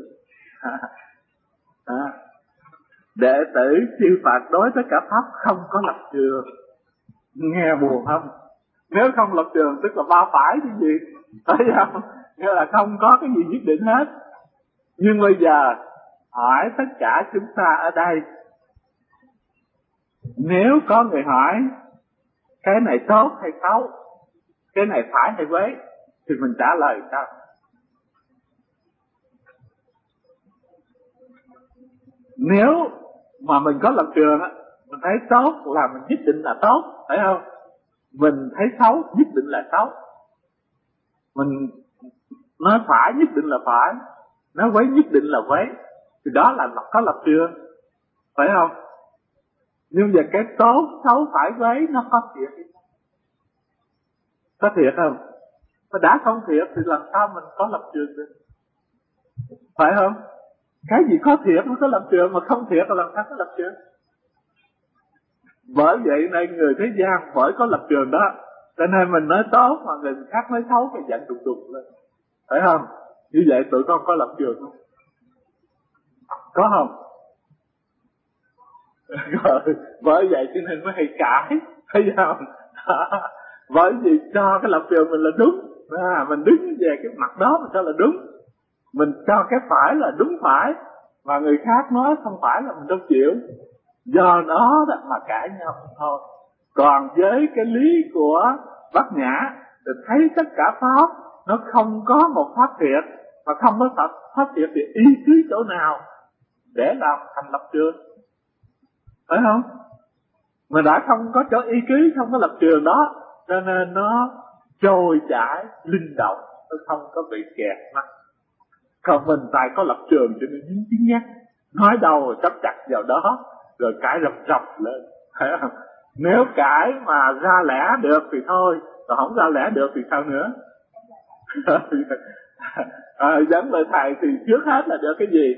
À, đệ tử chư Phật đối tất cả pháp không có lập trường. Nghe buồn không? Nếu không lập trường tức là ba phải cái gì, thấy không? Nghĩa là không có cái gì nhất định hết. Nhưng bây giờ hỏi tất cả chúng ta ở đây, nếu có người hỏi cái này tốt hay xấu, cái này phải hay quấy, thì mình trả lời sao? Nếu mà mình có lập trường á, mình thấy tốt là mình nhất định là tốt, phải không? Mình thấy xấu nhất định là xấu. Mình nói phải nhất định là phải, nói quấy nhất định là quấy, thì đó là có lập trường, phải không? Nhưng mà cái tốt xấu phải quấy nó có thiệt hay không? Có thiệt không? Mà đã không thiệt thì làm sao mình có lập trường được, phải không? Cái gì có thiệt nó có lập trường, mà không thiệt là làm sao có lập trường? Bởi vậy nên người thế gian bởi có lập trường đó, cho nên mình nói tốt mà người khác nói xấu thì giận đùng đùng lên, phải không? Như vậy tụi con có lập trường không? Có không? Bởi vậy cho nên mới hay cãi, thấy không? Bởi vì cho cái lập trường mình là đúng, à, mình đứng về cái mặt đó mình cho là đúng, mình cho cái phải là đúng phải, mà người khác nói không phải là mình đâu chịu. Do đó mà cãi nhau thôi. Còn với cái lý của Bát Nhã thì thấy tất cả pháp nó không có một pháp thiệt, mà không có pháp, pháp thiệt thì ý cứ chỗ nào để làm thành lập trường, phải không? Mà đã không có chỗ ý cứ, không có lập trường đó, cho nên nó trôi chảy linh động, nó không có bị kẹt mắt. Còn mình tại có lập trường cho nên dính tiếng nhắc, nói đâu rồi chấp chặt vào đó, rồi cãi rập rập lên, phải không? Nếu cãi mà ra lẽ được thì thôi, còn không ra lẽ được thì sao nữa? À, dẫn lời thầy thì trước hết là được cái gì?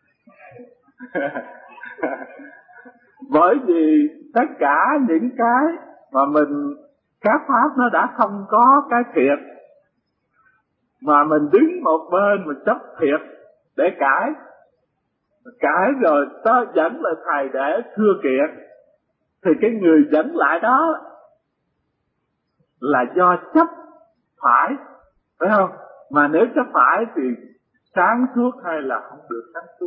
Bởi vì tất cả những cái mà mình, các pháp nó đã không có cái thiệt, mà mình đứng một bên mình chấp thiệt để cãi, cãi rồi tới dẫn lời thầy để thưa kiện, thì cái người dẫn lại đó là do chấp phải, phải không? Mà nếu chấp phải thì sáng suốt hay là không được sáng suốt?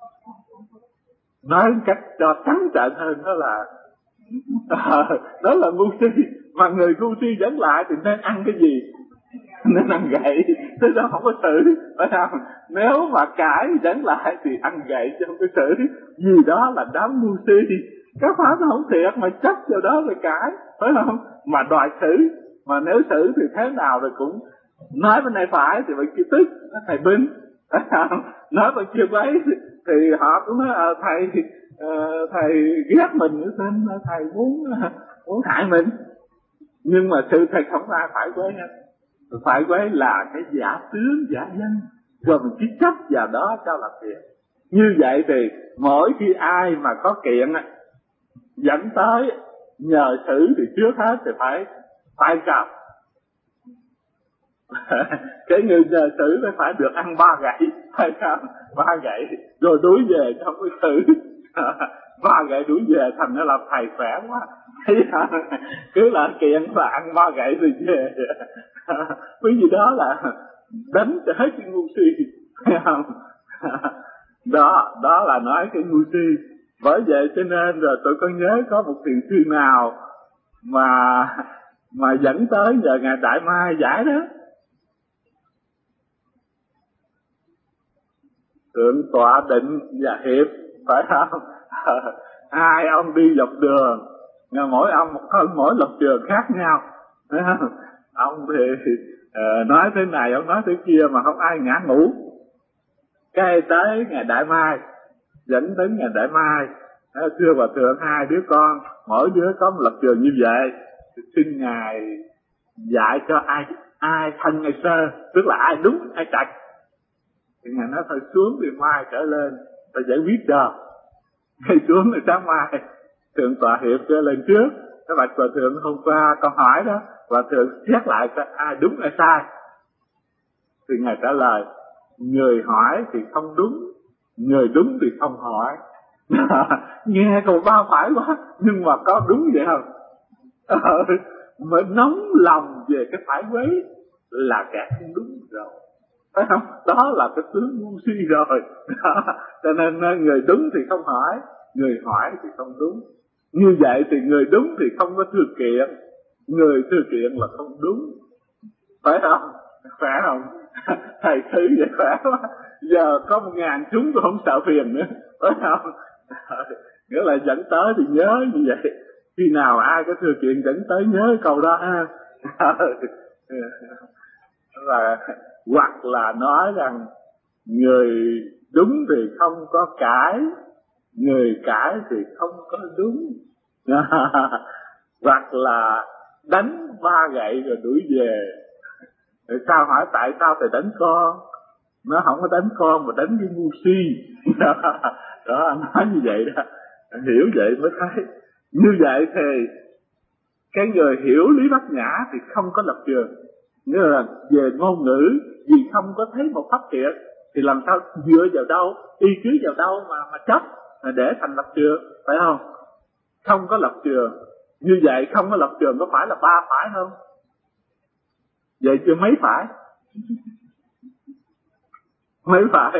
Nói cách cho trắng trợn hơn đó là à, đó là ngu si. Mà người ngu si dẫn lại thì nên ăn cái gì? Nên ăn gậy, thế đó không có xử, phải không? Nếu mà cãi dẫn lại thì ăn gậy chứ không có xử. Vì đó là đám ngu si, các pháp nó không thiệt mà chấp vào đó rồi cãi, phải không? Mà đòi xử, mà nếu xử thì thế nào rồi cũng nói bên này phải thì bên kia tức, thầy binh, phải không? Nói bên kia quấy thì họ cũng nói à, thầy uh, thầy ghét mình nên thầy muốn muốn hại mình. Nhưng mà sự thật không ai phải quấy nha, phải quấy là cái giả tướng giả danh, rồi mình chỉ chấp vào đó cho là thiệt. Như vậy thì mỗi khi ai mà có kiện dẫn tới nhờ xử thì trước hết thì phải phải cặp. Cái người nhờ xử phải phải được ăn ba gậy, phải không? Ba gậy rồi đuổi về không có xử. Ba gậy đuổi về thành ra là thầy khỏe quá. Cứ là kiện là ăn ba gậy rồi về. Bởi vì đó là đánh cho hết cái ngu si, phải không? Đó, đó là nói cái ngu si. Bởi vậy cho nên rồi tôi có nhớ có một thiền sư nào mà mà dẫn tới giờ Ngài Đại Mai giải đó. Thượng tọa Định và Hiệp, phải không? Hai ông đi dọc đường, mỗi ông một mỗi lập trường khác nhau, phải không? Ông thì uh, nói thế này, ông nói thế kia mà không ai ngã ngủ. Cái tới Ngài Đại Mai, dẫn đến Ngài Đại Mai, thưa Hòa Thượng, hai đứa con mỗi đứa có một lập trường như vậy, xin Ngài dạy cho ai ai thân ai sơ, tức là ai đúng ai trật. Thì Ngài nói thôi xuống thì mai trở lên phải giải quyết cho. Ngay xuống thì sáng mai Thượng tọa Hiệp trở lên trước, cái bạch Hòa Thượng hôm qua con hỏi đó, Hòa Thượng xét lại coi ai đúng ai sai. Thì Ngài trả lời, người hỏi thì không đúng, người đúng thì không hỏi. Nghe còn ba phải quá, nhưng mà có đúng vậy không? Ờ, mới nóng lòng về cái phải quấy là kẻ không đúng rồi, phải không? Đó là cái tướng ngu si rồi. Đó. Cho nên người đúng thì không hỏi, người hỏi thì không đúng. Như vậy thì người đúng thì không có thừa kiện, người thừa kiện là không đúng, phải không? Phải không? Thầy thứ vậy khỏe quá. Giờ có một ngàn chúng tôi không sợ phiền nữa, phải không? Nghĩa là dẫn tới thì nhớ như vậy. Khi nào ai có thừa kiện dẫn tới nhớ câu đó ha. Là hoặc là nói rằng người đúng thì không có cãi, người cãi thì không có đúng. Hoặc là đánh ba gậy rồi đuổi về. Rồi sao hỏi tại sao thầy đánh con? Nó không có đánh con mà đánh cái ngu si. Đó, nói như vậy đó. Hiểu vậy mới thấy. Như vậy thì cái người hiểu lý bát nhã thì không có lập trường. Nghĩa là về ngôn ngữ, vì không có thấy một pháp thiện thì làm sao dựa vào đâu, y cứ vào đâu mà mà chấp để thành lập trường, phải không? Không có lập trường. Như vậy không có lập trường có phải là ba phải không? Vậy chưa mấy phải? Mấy phải?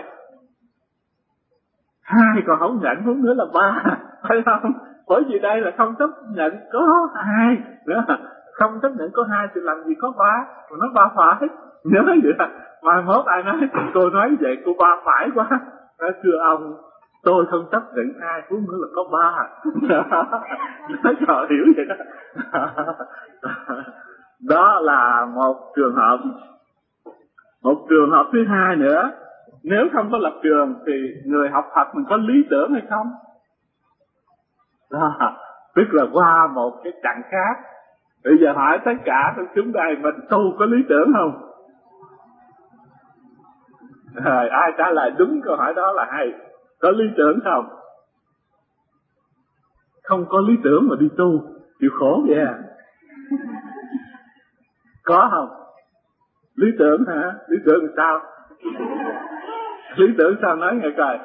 Hai còn không nhận muốn nữa là ba, phải không? Bởi vì đây là không chấp nhận có hai nữa, không chấp nhận có hai thì làm gì có ba, mà nó ba phải, nhớ vậy à. Mai mốt ai nói cô nói vậy cô ba phải quá, nói thưa ông tôi không chấp nhận hai, phút nữa là có ba. Nói trò hiểu vậy đó. Đó là một trường hợp. Một trường hợp thứ hai nữa, nếu không có lập trường thì người học Phật mình có lý tưởng hay không? Đó, tức là qua một cái chặng khác. Bây giờ hỏi tất cả trong chúng đây mình tu có lý tưởng không? Rồi, ai trả lời đúng câu hỏi đó là hay. Có lý tưởng không? Không có lý tưởng mà đi tu chịu khổ vậy à? Có không? Lý tưởng hả? Lý tưởng thì sao? Lý tưởng sao nói nghe coi.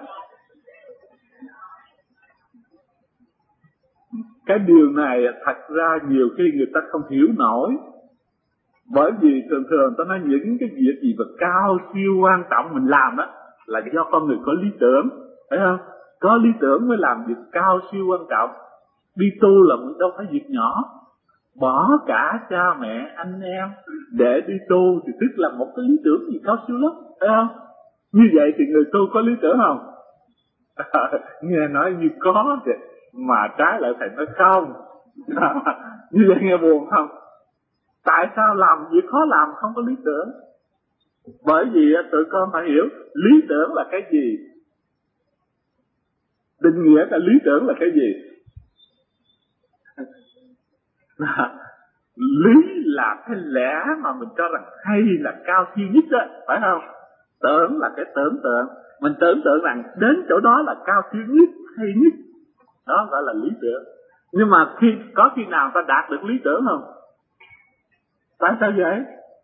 Cái điều này thật ra nhiều khi người ta không hiểu nổi. Bởi vì thường thường ta nói những cái việc gì mà cao siêu quan trọng mình làm đó là do con người có lý tưởng, phải không? Có lý tưởng mới làm việc cao siêu quan trọng. Đi tu là mình đâu phải việc nhỏ. Bỏ cả cha mẹ anh em để đi tu thì tức là một cái lý tưởng gì cao siêu lắm, phải không? Như vậy thì người tu có lý tưởng không? Nghe nói như có thì mà trái lại thầy nói không. Như vậy nghe buồn không? Tại sao làm việc khó làm không có lý tưởng? Bởi vì tụi con phải hiểu lý tưởng là cái gì. Định nghĩa là lý tưởng là cái gì. Lý là cái lẽ mà mình cho rằng hay là cao siêu nhất đó, phải không? Tưởng là cái tưởng tượng. Mình tưởng tượng rằng đến chỗ đó là cao siêu nhất, hay nhất. Đó gọi là lý tưởng. Nhưng mà khi có khi nào ta đạt được lý tưởng không? Tại sao vậy?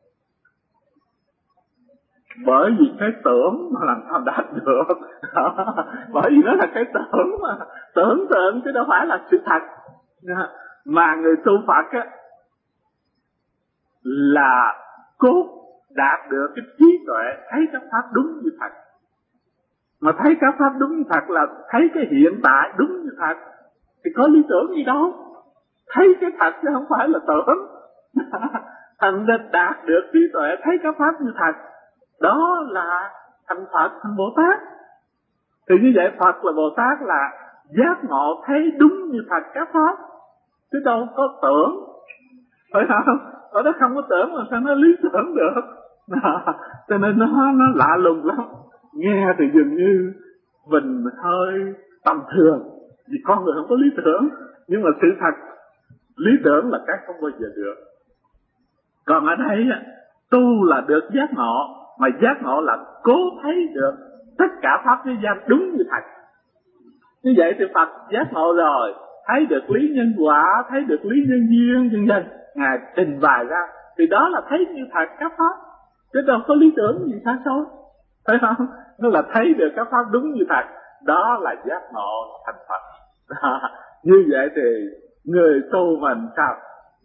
Bởi vì cái tưởng mà làm sao đạt được. Bởi vì nó là cái tưởng mà. Tưởng tượng chứ đâu phải là sự thật. Mà người tu Phật á là cốt đạt được cái trí tuệ thấy các pháp đúng như thật. Mà thấy các pháp đúng như thật là thấy cái hiện tại đúng như thật. Thì có lý tưởng gì đâu. Thấy cái thật chứ không phải là tưởng. Thành nên đạt được trí tuệ thấy các pháp như thật. Đó là thành Phật, thành Bồ Tát. Thì như vậy Phật là Bồ Tát là giác ngộ thấy đúng như thật các pháp, chứ đâu có tưởng, phải không? Ở đó không có tưởng mà sao nó lý tưởng được. Cho nên nó, nó lạ lùng lắm. Nghe thì dường như mình hơi tầm thường, vì con người không có lý tưởng. Nhưng mà sự thật, lý tưởng là cái không bao giờ được. Còn ở đây tu là được giác ngộ, mà giác ngộ là cố thấy được tất cả pháp thế gian đúng như thật. Như vậy thì Phật giác ngộ rồi, thấy được lý nhân quả, thấy được lý nhân duyên, vân vân, Ngài trình bày ra, thì đó là thấy như thật các pháp, chứ đâu có lý tưởng gì xa xôi, phải không? Nó là thấy được các pháp đúng như thật, đó là giác ngộ thành Phật. Đó. Như vậy thì người tu mình sao?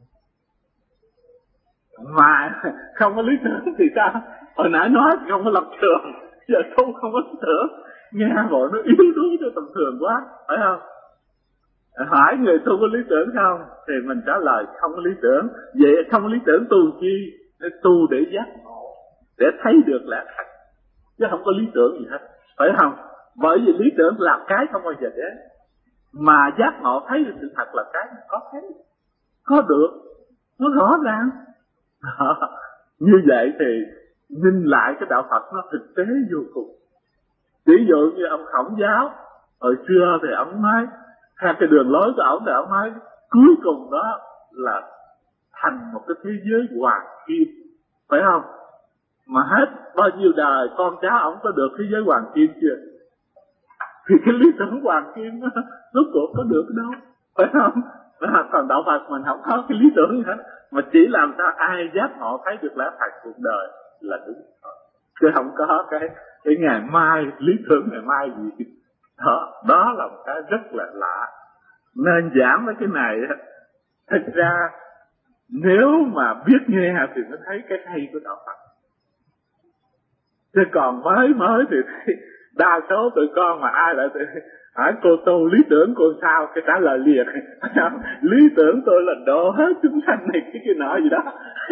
Mà không có lý tưởng thì sao? Hồi nãy nói không có lập trường, giờ tu không có lý tưởng, nghe bộ nó yếu đuối cho tầm thường quá, phải không? Hỏi người tu có lý tưởng không? Thì mình trả lời không có lý tưởng. Vậy không có lý tưởng tu chi? Tu để giác ngộ, để thấy được lẽ thật, chứ không có lý tưởng gì hết, phải không? Bởi vì lý tưởng là cái không bao giờ đến, mà giác ngộ thấy được sự thật là cái có thấy, có được, nó rõ ràng. Như vậy thì nhìn lại cái đạo Phật nó thực tế vô cùng. Ví dụ như ông Khổng Giáo hồi xưa thì ông nói theo cái đường lối của ông thì ông nói cuối cùng đó là thành một cái thế giới hoàng kim, phải không? Mà hết bao nhiêu đời con cháu ông có được thế giới hoàng kim chưa? Thì cái lý tưởng hoàng kim đó, rốt cuộc có được đâu, phải không? Còn đạo Phật mình không có cái lý tưởng gì hết, mà chỉ làm sao ai giác ngộ thấy được lẽ thật cuộc đời là đúng thôi, chứ không có cái cái ngày mai, lý tưởng ngày mai gì. Đó, đó là một cái rất là lạ. Nên giảng với cái này, thực ra nếu mà biết nghe thì mới thấy cái hay của đạo Phật. Chứ còn mới mới thì thấy đa số tụi con mà ai lại hỏi cô tu lý tưởng cô sao, cái trả lời liền lý tưởng tôi là độ hết chúng sanh này cái kia nọ gì đó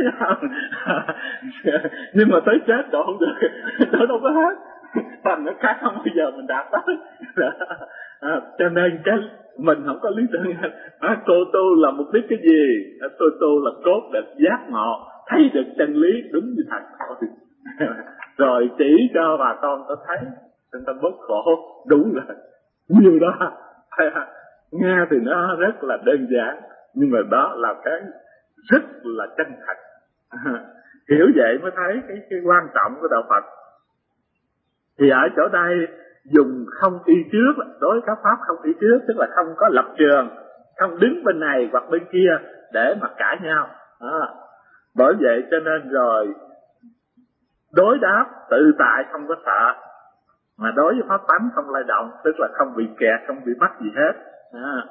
nhưng mà tới chết độ không được, độ đâu có hết, thành nó khác không bao giờ mình đạt tới à, cho nên cái mình không có lý tưởng à, cô tu là mục đích cái gì, à, tôi tu là cốt để giác ngộ, thấy được chân lý đúng như thật thôi rồi chỉ cho bà con có thấy nên ta bớt khổ, đúng rồi nhiều đó nghe thì nó rất là đơn giản nhưng mà đó là cái rất là chân thật hiểu vậy mới thấy cái cái quan trọng của đạo Phật. Thì ở chỗ đây dùng không y trước, đối với các pháp không y trước, tức là không có lập trường, không đứng bên này hoặc bên kia để mà cãi nhau à. Bởi vậy cho nên rồi đối đáp tự tại, không có sợ, mà đối với pháp tánh không lay động, tức là không bị kẹt, không bị mắc gì hết à.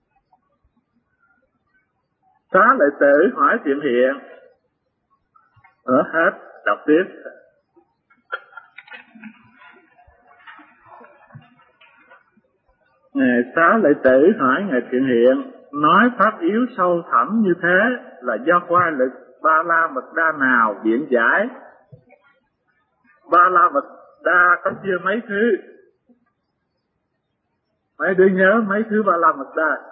Xá lợi tử hỏi chuyện hiện ở hết, đọc tiếp. Ngài Xá lợi tử hỏi Ngài Thiện Hiện, nói pháp yếu sâu thẳm như thế là do qua lực Ba La Mật Đa nào biện giải? Ba La Mật Đa có chia mấy thứ? Mấy đứa nhớ mấy thứ Ba La Mật Đa?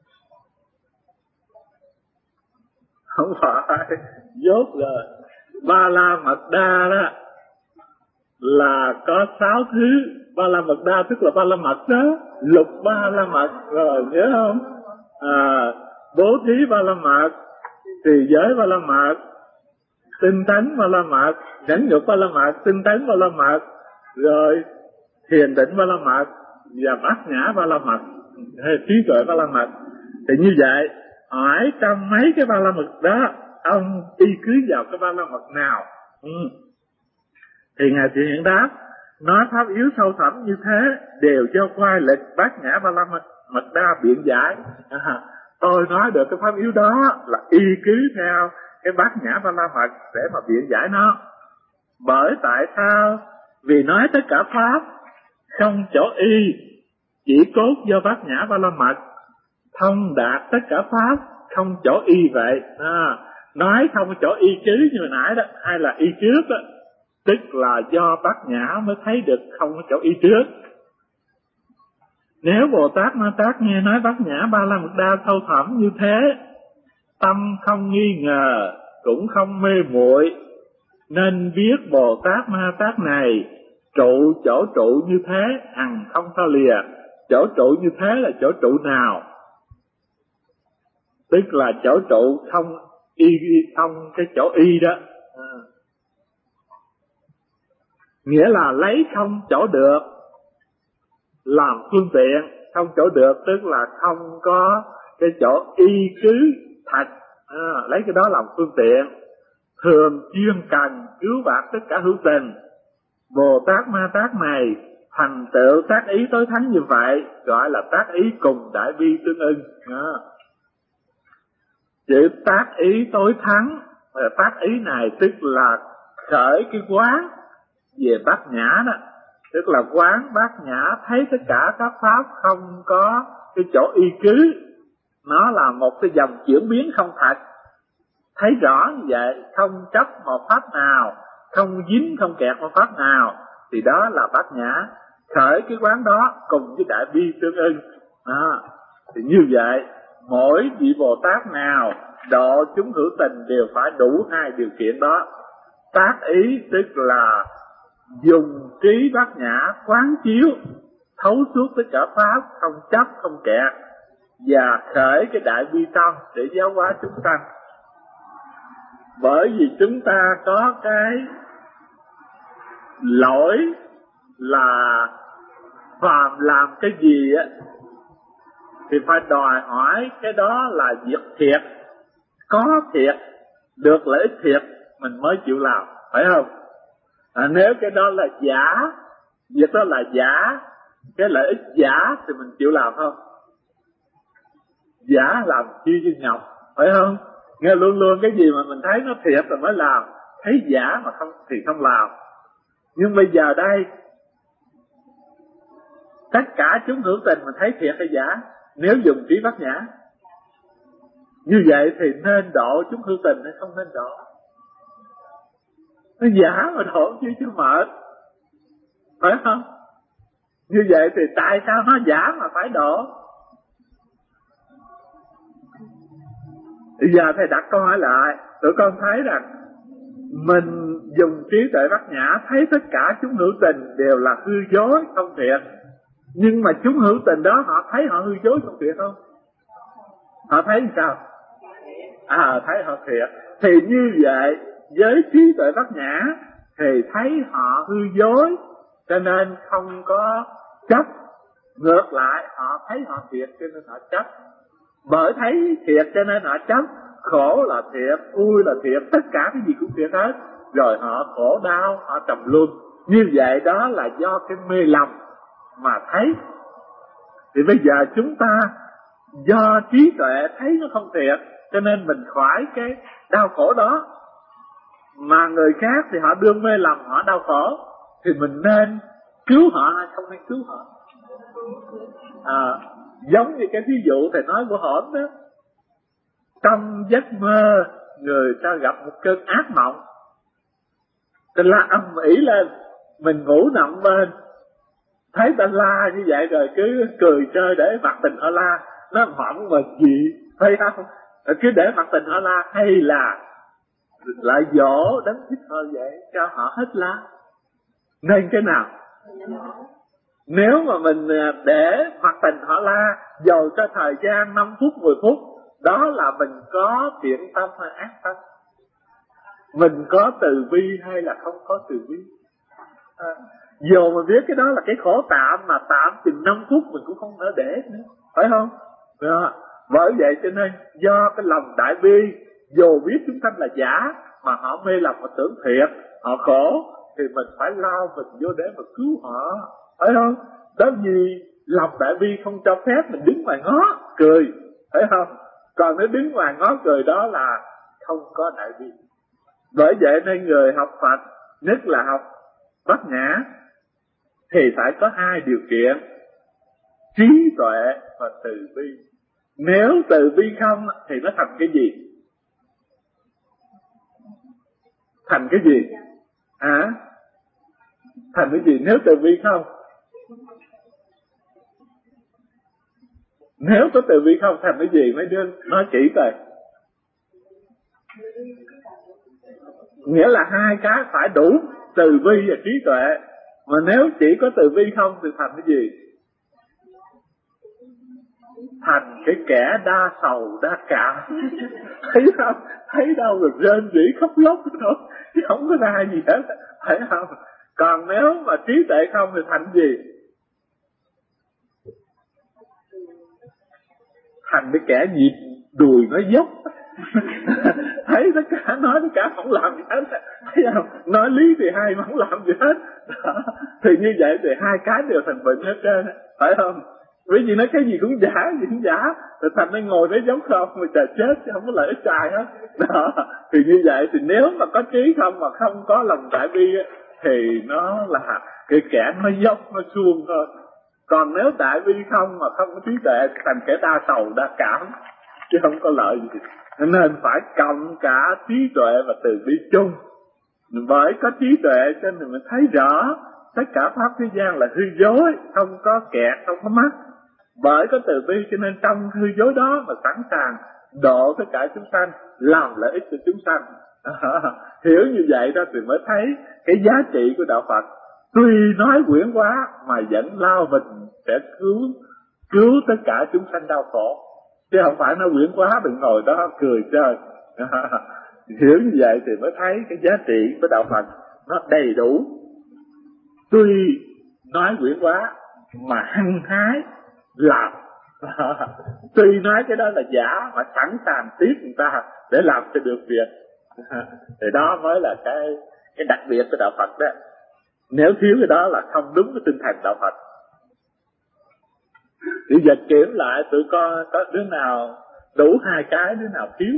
Không phải, dốt rồi. Ba La Mật Đa đó là có sáu thứ. Ba La Mật Đa tức là ba la mật đó, lục ba la mật rồi nhớ không? À, bố thí ba la mật, trì giới ba la mật, tinh tấn ba la mật, nhẫn nhục ba la mật, tinh tấn ba la mật, rồi thiền định ba la mật và bát nhã ba la mật hay trí tuệ ba la mật. Thì như vậy hỏi trong mấy cái ba la mật đó ông y cứ vào cái ba la mật nào? Ừ. Thì Ngài Thiện Hiện đáp, nói pháp yếu sâu thẳm như thế đều do quay lực bát nhã ba la mật, mật đa biện giải à, tôi nói được cái pháp yếu đó là y cứ theo cái bát nhã ba la mật để mà biện giải nó. Bởi tại sao? Vì nói tất cả pháp không chỗ y, chỉ cốt do bát nhã ba la mật, thông đạt tất cả pháp không chỗ y vậy à, nói không chỗ y chứ như hồi nãy đó, hay là y trước đó, tức là do bát nhã mới thấy được không có chỗ y trước. Nếu Bồ Tát Ma Tát nghe nói bát nhã ba la mật đa sâu thẳm như thế, tâm không nghi ngờ cũng không mê muội, nên biết Bồ Tát Ma Tát này trụ chỗ trụ như thế hằng không tha lìa. Chỗ trụ như thế là chỗ trụ nào? Tức là chỗ trụ không y, không cái chỗ y đó à. Nghĩa là lấy không chỗ được làm phương tiện. Không chỗ được tức là không có cái chỗ y cứ thật à, lấy cái đó làm phương tiện. Thường chuyên cần cứu vãn tất cả hữu tình. Bồ Tát Ma Tát này thành tựu tác ý tối thắng như vậy, gọi là tác ý cùng đại bi tương ưng à. Chữ tác ý tối thắng, tác ý này tức là khởi cái quán về bát nhã đó, tức là quán bát nhã thấy tất cả các pháp không có cái chỗ y cứ, nó là một cái dòng chuyển biến không thật, thấy rõ như vậy, không chấp một pháp nào, không dính không kẹt một pháp nào, thì đó là bát nhã. Khởi cái quán đó cùng với đại bi tương ưng à, thì như vậy mỗi vị Bồ Tát nào độ chúng hữu tình đều phải đủ hai điều kiện đó. Tác ý tức là dùng trí bát nhã quán chiếu thấu suốt tất cả pháp, không chấp không kẹt, và khởi cái đại bi tâm để giáo hóa chúng sanh. Bởi vì chúng ta có cái lỗi là phàm làm cái gì á thì phải đòi hỏi cái đó là việc thiệt, có thiệt, được lợi ích thiệt mình mới chịu làm, phải không? À, nếu cái đó là giả, việc đó là giả, cái lợi ích giả thì mình chịu làm không? Giả làm chi như nhọc, phải không? Nghe luôn luôn cái gì mà mình thấy nó thiệt rồi mới làm, thấy giả mà không thì không làm. Nhưng bây giờ đây tất cả chúng hữu tình mình thấy thiệt hay giả nếu dùng trí bát nhã. Như vậy thì nên độ chúng hữu tình hay không nên độ? Nó giả mà độ chứ chứ mệt, phải không? Như vậy thì tại sao nó giả mà phải độ? Bây giờ thầy đặt câu hỏi lại, tụi con thấy rằng mình dùng trí tuệ bát nhã thấy tất cả chúng hữu tình đều là hư dối không thiệt, nhưng mà chúng hữu tình đó họ thấy họ hư dối không thiệt không? Họ thấy sao? À, thấy họ thiệt. Thì như vậy với trí tuệ bát nhã thì thấy họ hư dối, cho nên không có chấp. Ngược lại họ thấy họ thiệt cho nên họ chấp. Bởi thấy thiệt cho nên họ chấp. Khổ là thiệt, vui là thiệt, tất cả cái gì cũng thiệt hết. Rồi họ khổ đau, họ trầm luân. Như vậy đó là do cái mê lầm mà thấy. Thì bây giờ chúng ta do trí tuệ thấy nó không thiệt, cho nên mình khỏi cái đau khổ đó. Mà người khác thì họ đương mê lầm, họ đau khổ, thì mình nên cứu họ hay không nên cứu họ? À, giống như cái ví dụ thầy nói của hổm đó. Trong giấc mơ người ta gặp một cơn ác mộng, ta la âm ỉ lên, mình ngủ nằm bên, thấy ta la như vậy rồi cứ cười chơi để mặt tình họ la. Nó hỏng mà gì, phải không? Cứ để mặt tình họ la, hay là lại dỗ đánh thích họ vậy, cho họ hết la. Nên cái nào? Nếu mà mình để mặt tình họ la, dầu cho thời gian năm phút, mười phút, đó là mình có thiện tâm hay ác tâm? Mình có từ bi hay là không có từ bi? À, dù mà biết cái đó là cái khổ tạm, mà tạm chừng năm phút mình cũng không nỡ để nữa, phải không? Đó. Bởi vậy cho nên do cái lòng đại bi, dù biết chúng sanh là giả mà họ mê lầm và tưởng thiệt, họ khổ, thì mình phải lao mình vô để mà cứu họ, phải không? Đó vì lòng đại bi không cho phép mình đứng ngoài ngó cười, phải không? Còn nếu đứng ngoài ngó cười đó là không có đại bi. Bởi vậy nên người học Phật, nhất là học bát nhã, thì phải có hai điều kiện: trí tuệ và từ bi. Nếu từ bi không thì nó thành cái gì? Thành cái gì? À? Thành cái gì nếu từ bi không? Nếu có từ bi không thành cái gì? Mấy đứa nói chỉ coi. Nghĩa là hai cái phải đủ, từ bi và trí tuệ. Mà nếu chỉ có từ bi không thì thành cái gì? Thành cái kẻ đa sầu đa cảm. Thấy không? Thấy đâu rồi rên rỉ khóc lóc thôi, chứ không có ra gì hết, phải không? Còn nếu mà trí tuệ không thì thành gì? Thành cái kẻ nhịp đùi nó dốc. Thấy tất cả nói tất cả không làm gì hết, thấy không? Nói lý thì hai mà không làm gì hết. Đó. Thì như vậy thì hai cái đều thành bệnh hết trơn, phải không? Bởi vì nó cái gì cũng giả, gì cũng giả, thì thành nó ngồi đấy giống không mà trời chết chứ không có lợi ích trài hết. Đó. Thì như vậy thì nếu mà có trí không mà không có lòng đại bi thì nó là cái kẻ nó dốc, nó suông thôi. Còn nếu đại bi không mà không có trí tuệ thì thành kẻ đa sầu đa cảm, chứ không có lợi gì. Nên phải cộng cả trí tuệ và từ bi chung. Bởi có trí tuệ cho nên mình thấy rõ tất cả pháp thế gian là hư dối, không có kẹt, không có mắc. Bởi có từ bi cho nên trong hư dối đó mà sẵn sàng độ tất cả chúng sanh, làm lợi ích cho chúng sanh. Hiểu như vậy đó thì mới thấy cái giá trị của đạo Phật. Tuy nói quyển quá mà vẫn lao mình sẽ cứu cứu tất cả chúng sanh đau khổ, chứ không phải nói quyển quá đừng ngồi đó cười chơi. Hiểu như vậy thì mới thấy cái giá trị của đạo Phật nó đầy đủ. Tuy nói quyển quá mà hăng hái làm. Tuy nói cái đó là giả mà sẵn sàng tiếp người ta để làm cho được việc. Thì đó mới là cái cái đặc biệt của đạo Phật đó. Nếu thiếu cái đó là không đúng cái tinh thần đạo Phật. Thì giờ kiểm lại tụi con có đứa nào đủ hai cái, đứa nào thiếu?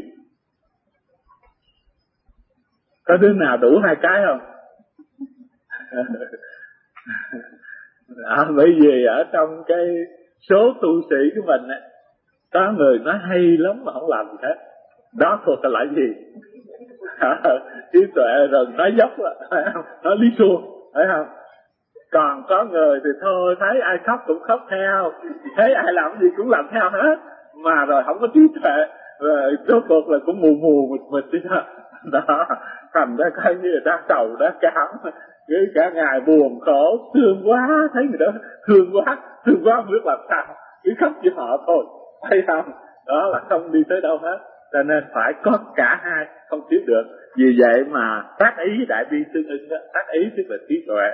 Có đứa nào đủ hai cái không? À, bởi vì ở trong cái số tu sĩ của mình á, có người nói hay lắm mà không làm gì hết, đó thuộc là gì? Trí tuệ rồi nói dốc là nói lý suông, phải không? Còn có người thì thôi, thấy ai khóc cũng khóc theo, thấy ai làm gì cũng làm theo hết, mà rồi không có trí tuệ, rồi rốt cuộc là cũng mù mù mịt mịt đi đó. Đó, thành ra coi như là đa sầu đa cảm, cứ cả ngày buồn khổ, thương quá, thấy người đó thương quá, thương quá không biết làm sao, cứ khóc với họ thôi, thấy không? Đó là không đi tới đâu hết, cho nên phải có cả hai, không thiếu được. Vì vậy mà tác ý đại bi tương ưng đó, tác ý tức là trí tuệ.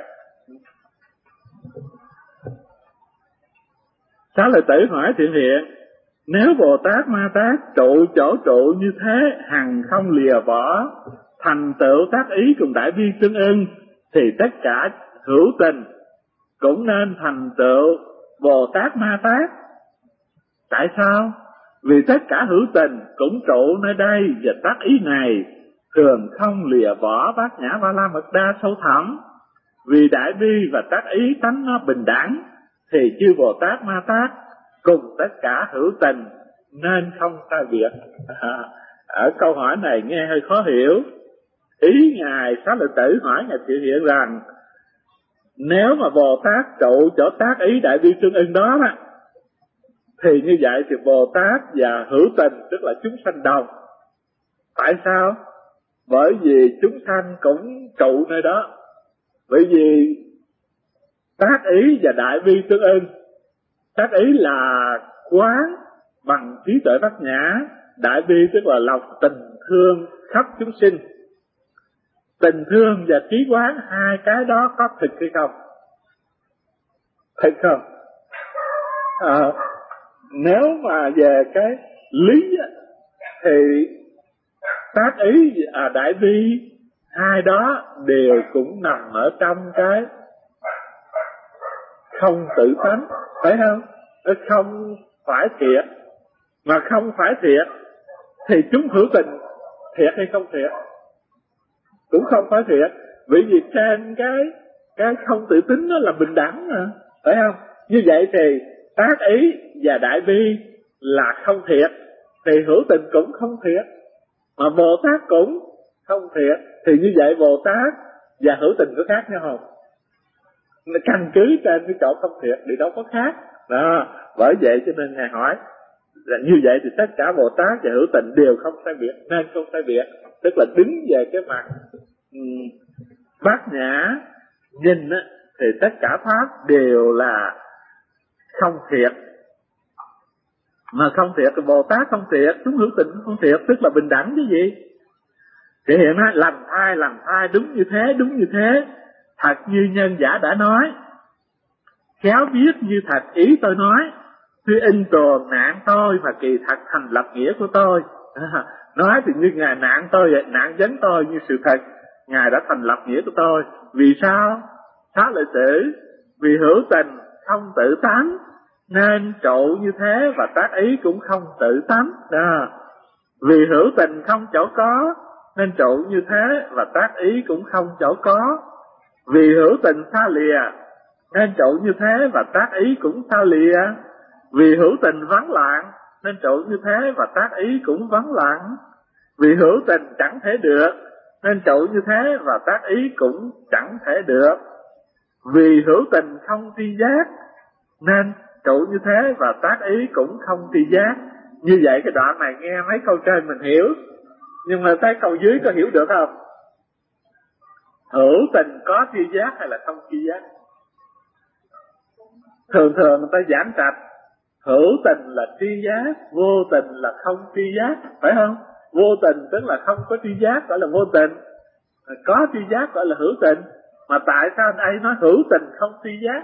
Xá Lợi Tử hỏi Thiện Hiện: nếu Bồ Tát Ma Tát trụ chỗ trụ như thế, hằng không lìa bỏ, thành tựu tác ý cùng đại bi tương ưng, thì tất cả hữu tình cũng nên thành tựu Bồ Tát Ma Tát. Tại sao? Vì tất cả hữu tình cũng trụ nơi đây, và tác ý này thường không lìa bỏ bát nhã ba la mật đa sâu thẳm. Vì đại bi và tác ý tánh nó bình đẳng, thì chư Bồ Tát Ma Tát cùng tất cả hữu tình nên không sai biệt. À, ở câu hỏi này nghe hơi khó hiểu. Ý Ngài Xá Lợi Tử hỏi Ngài Thiện Hiện rằng, nếu mà Bồ Tát trụ chỗ tác ý đại bi tương ưng đó, đó thì như vậy thì Bồ Tát và hữu tình tức là chúng sanh đồng. Tại sao? Bởi vì chúng sanh cũng trụ nơi đó. Bởi vì tác ý và đại bi tương ưng. Tác ý là quán bằng trí tuệ bát nhã, đại bi tức là lòng tình thương khắp chúng sinh. Tình thương và trí quán, hai cái đó có thực hay không? Thực không? À, nếu mà về cái lý thì tác ý và đại bi, hai đó đều cũng nằm ở trong cái không tự tánh, phải không? Nó không phải thiệt, mà không phải thiệt thì chúng hữu tình thiệt hay không thiệt? Cũng không phải thiệt, bởi vì trên cái cái không tự tính nó là bình đẳng mà, phải không? Như vậy thì tác ý và đại bi là không thiệt, thì hữu tình cũng không thiệt, mà Bồ Tát cũng không thiệt, thì như vậy Bồ Tát và hữu tình có khác nhau không? Căn cứ trên cái chỗ không thiệt thì đâu có khác đó. Bởi vậy cho nên Ngài hỏi là như vậy thì tất cả Bồ Tát và hữu tình đều không sai biệt, nên không sai biệt, tức là đứng về cái mặt um, bát nhã nhìn á, thì tất cả pháp đều là không thiệt. Mà không thiệt thì Bồ Tát không thiệt, chúng hữu tình không thiệt, tức là bình đẳng cái gì? Thì hiện nay lành thai lành thai đúng như thế, đúng như thế. Thật như nhân giả đã nói, khéo biết như thật ý tôi nói, tuy in tồn nạn tôi mà kỳ thật thành lập nghĩa của tôi. À, nói thì như Ngài nạn tôi vậy, nạn vấn tôi như sự thật, Ngài đã thành lập nghĩa của tôi. Vì sao? Xá Lợi Tử: vì hữu tình không tự tánh nên trụ như thế, và tác ý cũng không tự tánh. À, vì hữu tình không chỗ có nên trụ như thế, và tác ý cũng không chỗ có. Vì hữu tình xa lìa nên trụ như thế, và tác ý cũng xa lìa. Vì hữu tình vắng lặng nên trụ như thế, và tác ý cũng vắng lặng. Vì hữu tình chẳng thể được nên trụ như thế, và tác ý cũng chẳng thể được. Vì hữu tình không tri giác nên trụ như thế, và tác ý cũng không tri giác. Như vậy cái đoạn này nghe mấy câu trên mình hiểu, nhưng mà tới câu dưới có hiểu được không? Hữu tình có tri giác hay là không tri giác? Thường thường người ta giảng trạch hữu tình là tri giác, vô tình là không tri giác, phải không? Vô tình tức là không có tri giác gọi là vô tình, có tri giác gọi là hữu tình. Mà tại sao anh ấy nói hữu tình không tri giác?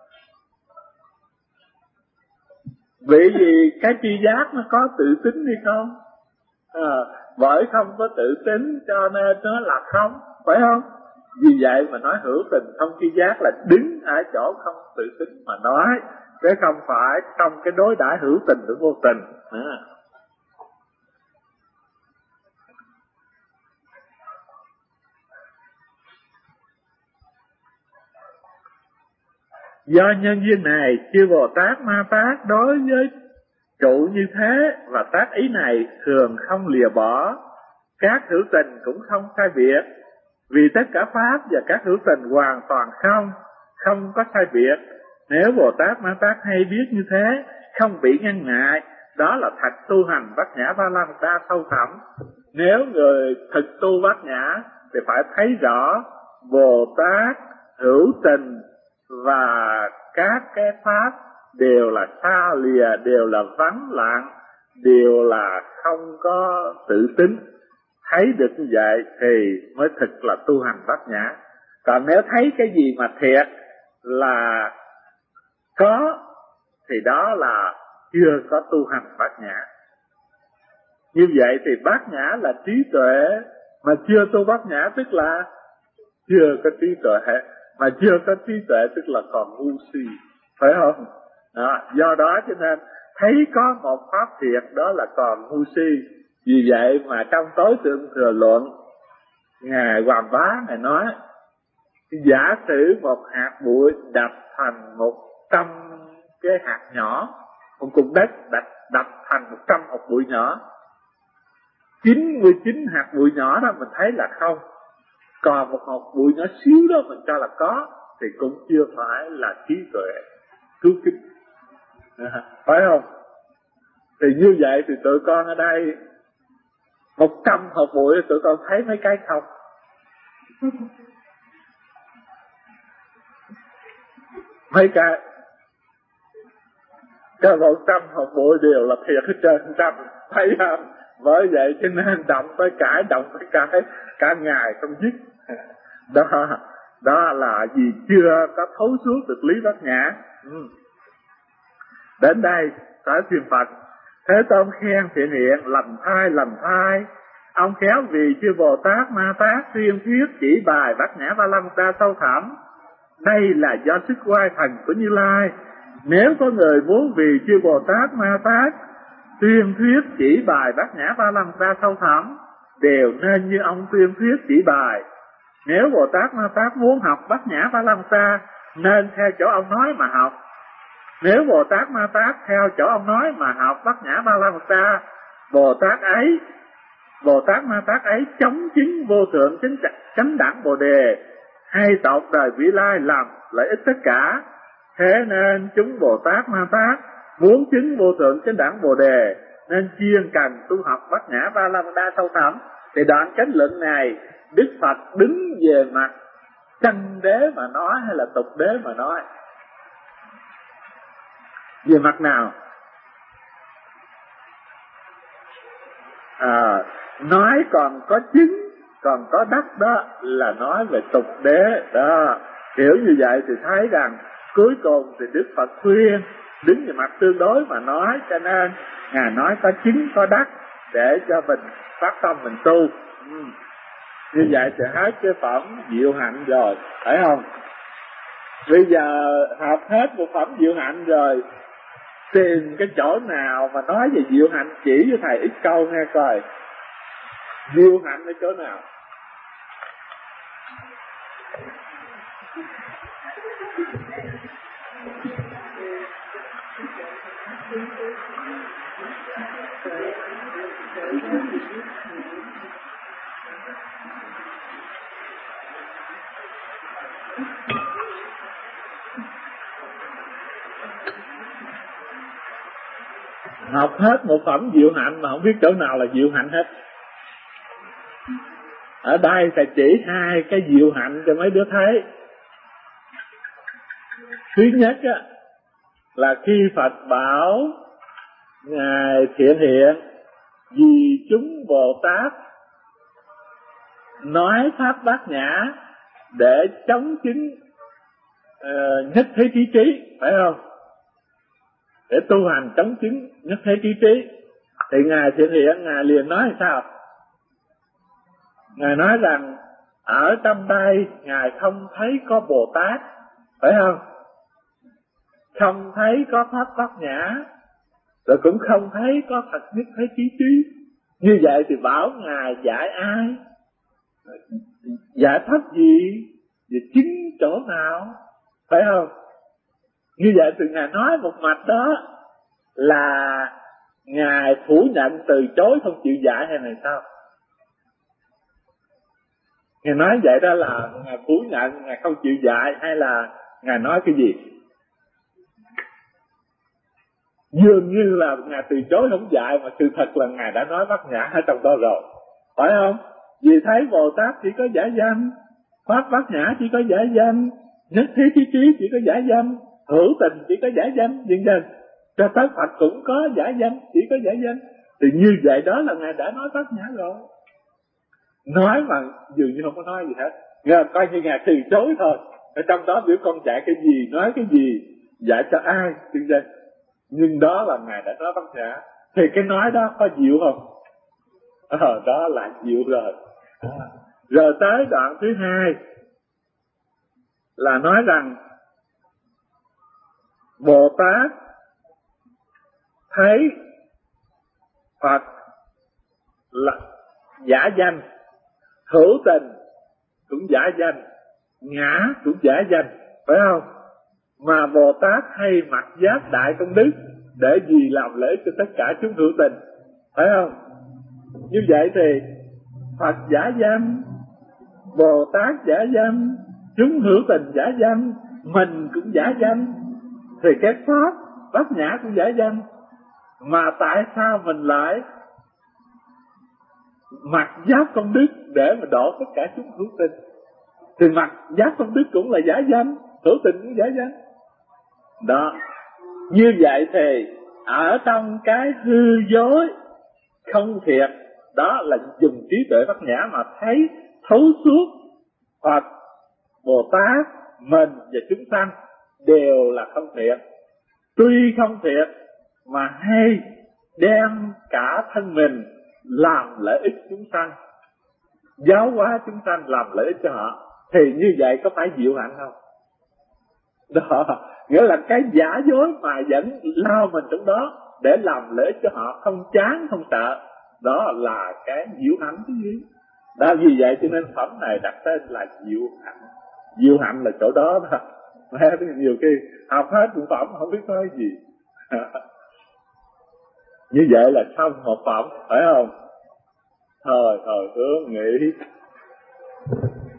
Vì vì cái tri giác nó có tự tính hay không? À, bởi không có tự tính cho nên nó là không, phải không? Vì vậy mà nói hữu tình không tri giác là đứng ở chỗ không tự tính mà nói, chứ không phải trong cái đối đãi hữu tình với vô tình. À. Do nhân duyên này, chư Bồ Tát Ma Tát đối với trụ như thế và tác ý này thường không lìa bỏ, các hữu tình cũng không sai biệt, vì tất cả pháp và các hữu tình hoàn toàn không, không có sai biệt. Nếu Bồ Tát Ma Tát hay biết như thế, không bị ngăn ngại, đó là thật tu hành Bát Nhã Ba La Mật Đa sâu thẳm. Nếu người thực tu Bát Nhã thì phải thấy rõ Bồ Tát, hữu tình và các cái pháp đều là xa lìa, đều là vắng lặng, đều là không có tự tính. Thấy được như vậy thì mới thực là tu hành Bát Nhã. Còn nếu thấy cái gì mà thiệt là có thì đó là chưa có tu hành Bát Nhã. Như vậy thì Bát Nhã là trí tuệ, mà chưa tu Bát Nhã tức là chưa có trí tuệ, mà chưa có trí tuệ tức là còn ngu si, phải không? Đó, do đó cho nên thấy có một pháp thiệt đó là còn ngu si. Vì vậy mà trong Tối Tượng Thừa Luận, Ngài Hoàng Bá Ngài nói, giả sử một hạt bụi đập thành một trăm cái hạt nhỏ, một cục đất đập, đập thành một trăm hạt bụi nhỏ, chín mươi chín hạt bụi nhỏ đó mình thấy là không, còn một hạt bụi nhỏ xíu đó mình cho là có, thì cũng chưa phải là trí tuệ cứu kính, à, phải không? Thì như vậy thì tụi con ở đây một trăm hạt bụi tụi con thấy mấy cái không? Mấy cái cái một trăm hạt bụi đều là thiệt hết trơn trăm, thấy không? Bởi vậy cho nên động tới cãi, động tới cãi cả ngày không dứt. Đó, đó là vì chưa có thấu suốt được lý Bát Nhã. Ừ. Đến đây tới phiên Phật. Thế Tôn khen Thiện Hiện lành thai lành thai, ông khéo vì chư Bồ Tát Ma Tát tuyên thuyết chỉ bài Bát Nhã Ba La Mật Đa sâu thẳm. Đây là do sức oai thần của Như Lai. Nếu có người muốn vì chư Bồ Tát Ma Tát tuyên thuyết chỉ bài Bát Nhã Ba La Mật Đa sâu thẳm, đều nên như ông tuyên thuyết chỉ bài. Nếu Bồ Tát Ma Tát muốn học Bát Nhã Ba La Mật Đa, nên theo chỗ ông nói mà học. Nếu Bồ Tát Ma Tát theo chỗ ông nói mà học Bát Nhã Ba La Mật Đa, Bồ Tát ấy, Bồ Tát Ma Tát ấy chống chứng vô thượng chánh chánh đẳng Bồ Đề, hay tộc đời vị lai làm lợi ích tất cả. Thế nên chúng Bồ Tát Ma Tát muốn chứng vô thượng chánh đẳng Bồ Đề, nên chuyên cần tu học Bát Nhã Ba La Mật Đa sâu thẳm. Thì đoạn chánh luận này Đức Phật đứng về mặt chân đế mà nói hay là tục đế mà nói? Về mặt nào? À, nói còn có chứng, còn có đắc đó là nói về tục đế đó. Hiểu như vậy thì thấy rằng cuối cùng thì Đức Phật khuyên đứng về mặt tương đối mà nói, cho nên Ngài nói có chứng có đắc để cho mình phát tâm mình tu. Ừ. Như vậy thì hết cái phẩm diệu hạnh rồi, phải không? Bây giờ học hết một phẩm diệu hạnh rồi, tìm cái chỗ nào mà nói về diệu hạnh chỉ với thầy ít câu nghe coi. Diệu hạnh ở chỗ nào? Học hết một phẩm diệu hạnh mà không biết chỗ nào là diệu hạnh hết. Ở đây thầy chỉ hai cái diệu hạnh cho mấy đứa thấy. Thứ nhất á, là khi Phật bảo Ngài Thiện Hiện vì chúng Bồ Tát nói pháp Bát Nhã để chống chứng uh, nhất thế trí trí, phải không? Để tu hành chống chứng nhất thế trí trí, thì Ngài Thiện Hiện Ngài liền nói sao? Ngài nói rằng ở trong đây Ngài không thấy có Bồ Tát, phải không? Không thấy có pháp Bát Nhã, rồi cũng không thấy có thật nhất thế trí trí. Như vậy thì bảo Ngài dạy ai? Giải pháp gì? Và chứng chỗ nào? Phải không? Như vậy thì Ngài nói một mạch đó là Ngài phủ nhận, từ chối, không chịu dạy hay là sao? Ngài nói vậy đó là Ngài phủ nhận, Ngài không chịu dạy, hay là Ngài nói cái gì? Dường như là Ngài từ chối không dạy, mà sự thật là Ngài đã nói bát nhã ở trong đó rồi, phải không? Vì thấy Bồ Tát chỉ có giải danh, Pháp bát nhã chỉ có giải danh, nhất thiết trí trí chỉ có giải danh, hữu tình chỉ có giải danh, vân vân. Cho tới Phật cũng có giải danh, chỉ có giải danh. Thì như vậy đó là Ngài đã nói bát nhã rồi. Nói mà dường như không có nói gì hết, Ngài coi như Ngài từ chối thôi. Ở trong đó biểu con dạy cái gì, nói cái gì, dạy cho ai, vân vân. Nhưng đó là Ngài đã nói bát nhã. Thì cái nói đó có diệu không? Ờ, đó là diệu rồi. Rồi tới đoạn thứ hai là nói rằng Bồ Tát thấy Phật là giả danh, hữu tình cũng giả danh, ngã cũng giả danh, phải không? Mà Bồ Tát hay mặc giáp đại công đức để gì làm lễ cho tất cả chúng hữu tình, phải không? Như vậy thì Phật giả danh, Bồ Tát giả danh, chúng hữu tình giả danh, mình cũng giả danh, thì cái Pháp bát nhã cũng giả danh. Mà tại sao mình lại mặc giáp công đức để mà độ tất cả chúng hữu tình? Thì mặc giáp công đức cũng là giả danh, hữu tình cũng giả danh. Đó, như vậy thì ở trong cái hư dối không thiệt, đó là dùng trí tuệ bát nhã mà thấy thấu suốt Phật, Bồ Tát, mình và chúng sanh đều là không thiệt. Tuy không thiệt mà hay đem cả thân mình làm lợi ích chúng sanh, giáo hóa chúng sanh, làm lợi ích cho họ, thì như vậy có phải diệu hạnh không? Đó, nghĩa là cái giả dối mà vẫn lao mình trong đó để làm lợi ích cho họ, không chán không sợ, đó là cái diệu hạnh chứ gì. Đó, vì vậy cho nên phẩm này đặt tên là diệu hạnh. Diệu hạnh là chỗ đó đó. Nhiều khi học hết cũng phẩm không biết nói gì. Như vậy là xong một phẩm, phải không? Thời thời hướng nghĩ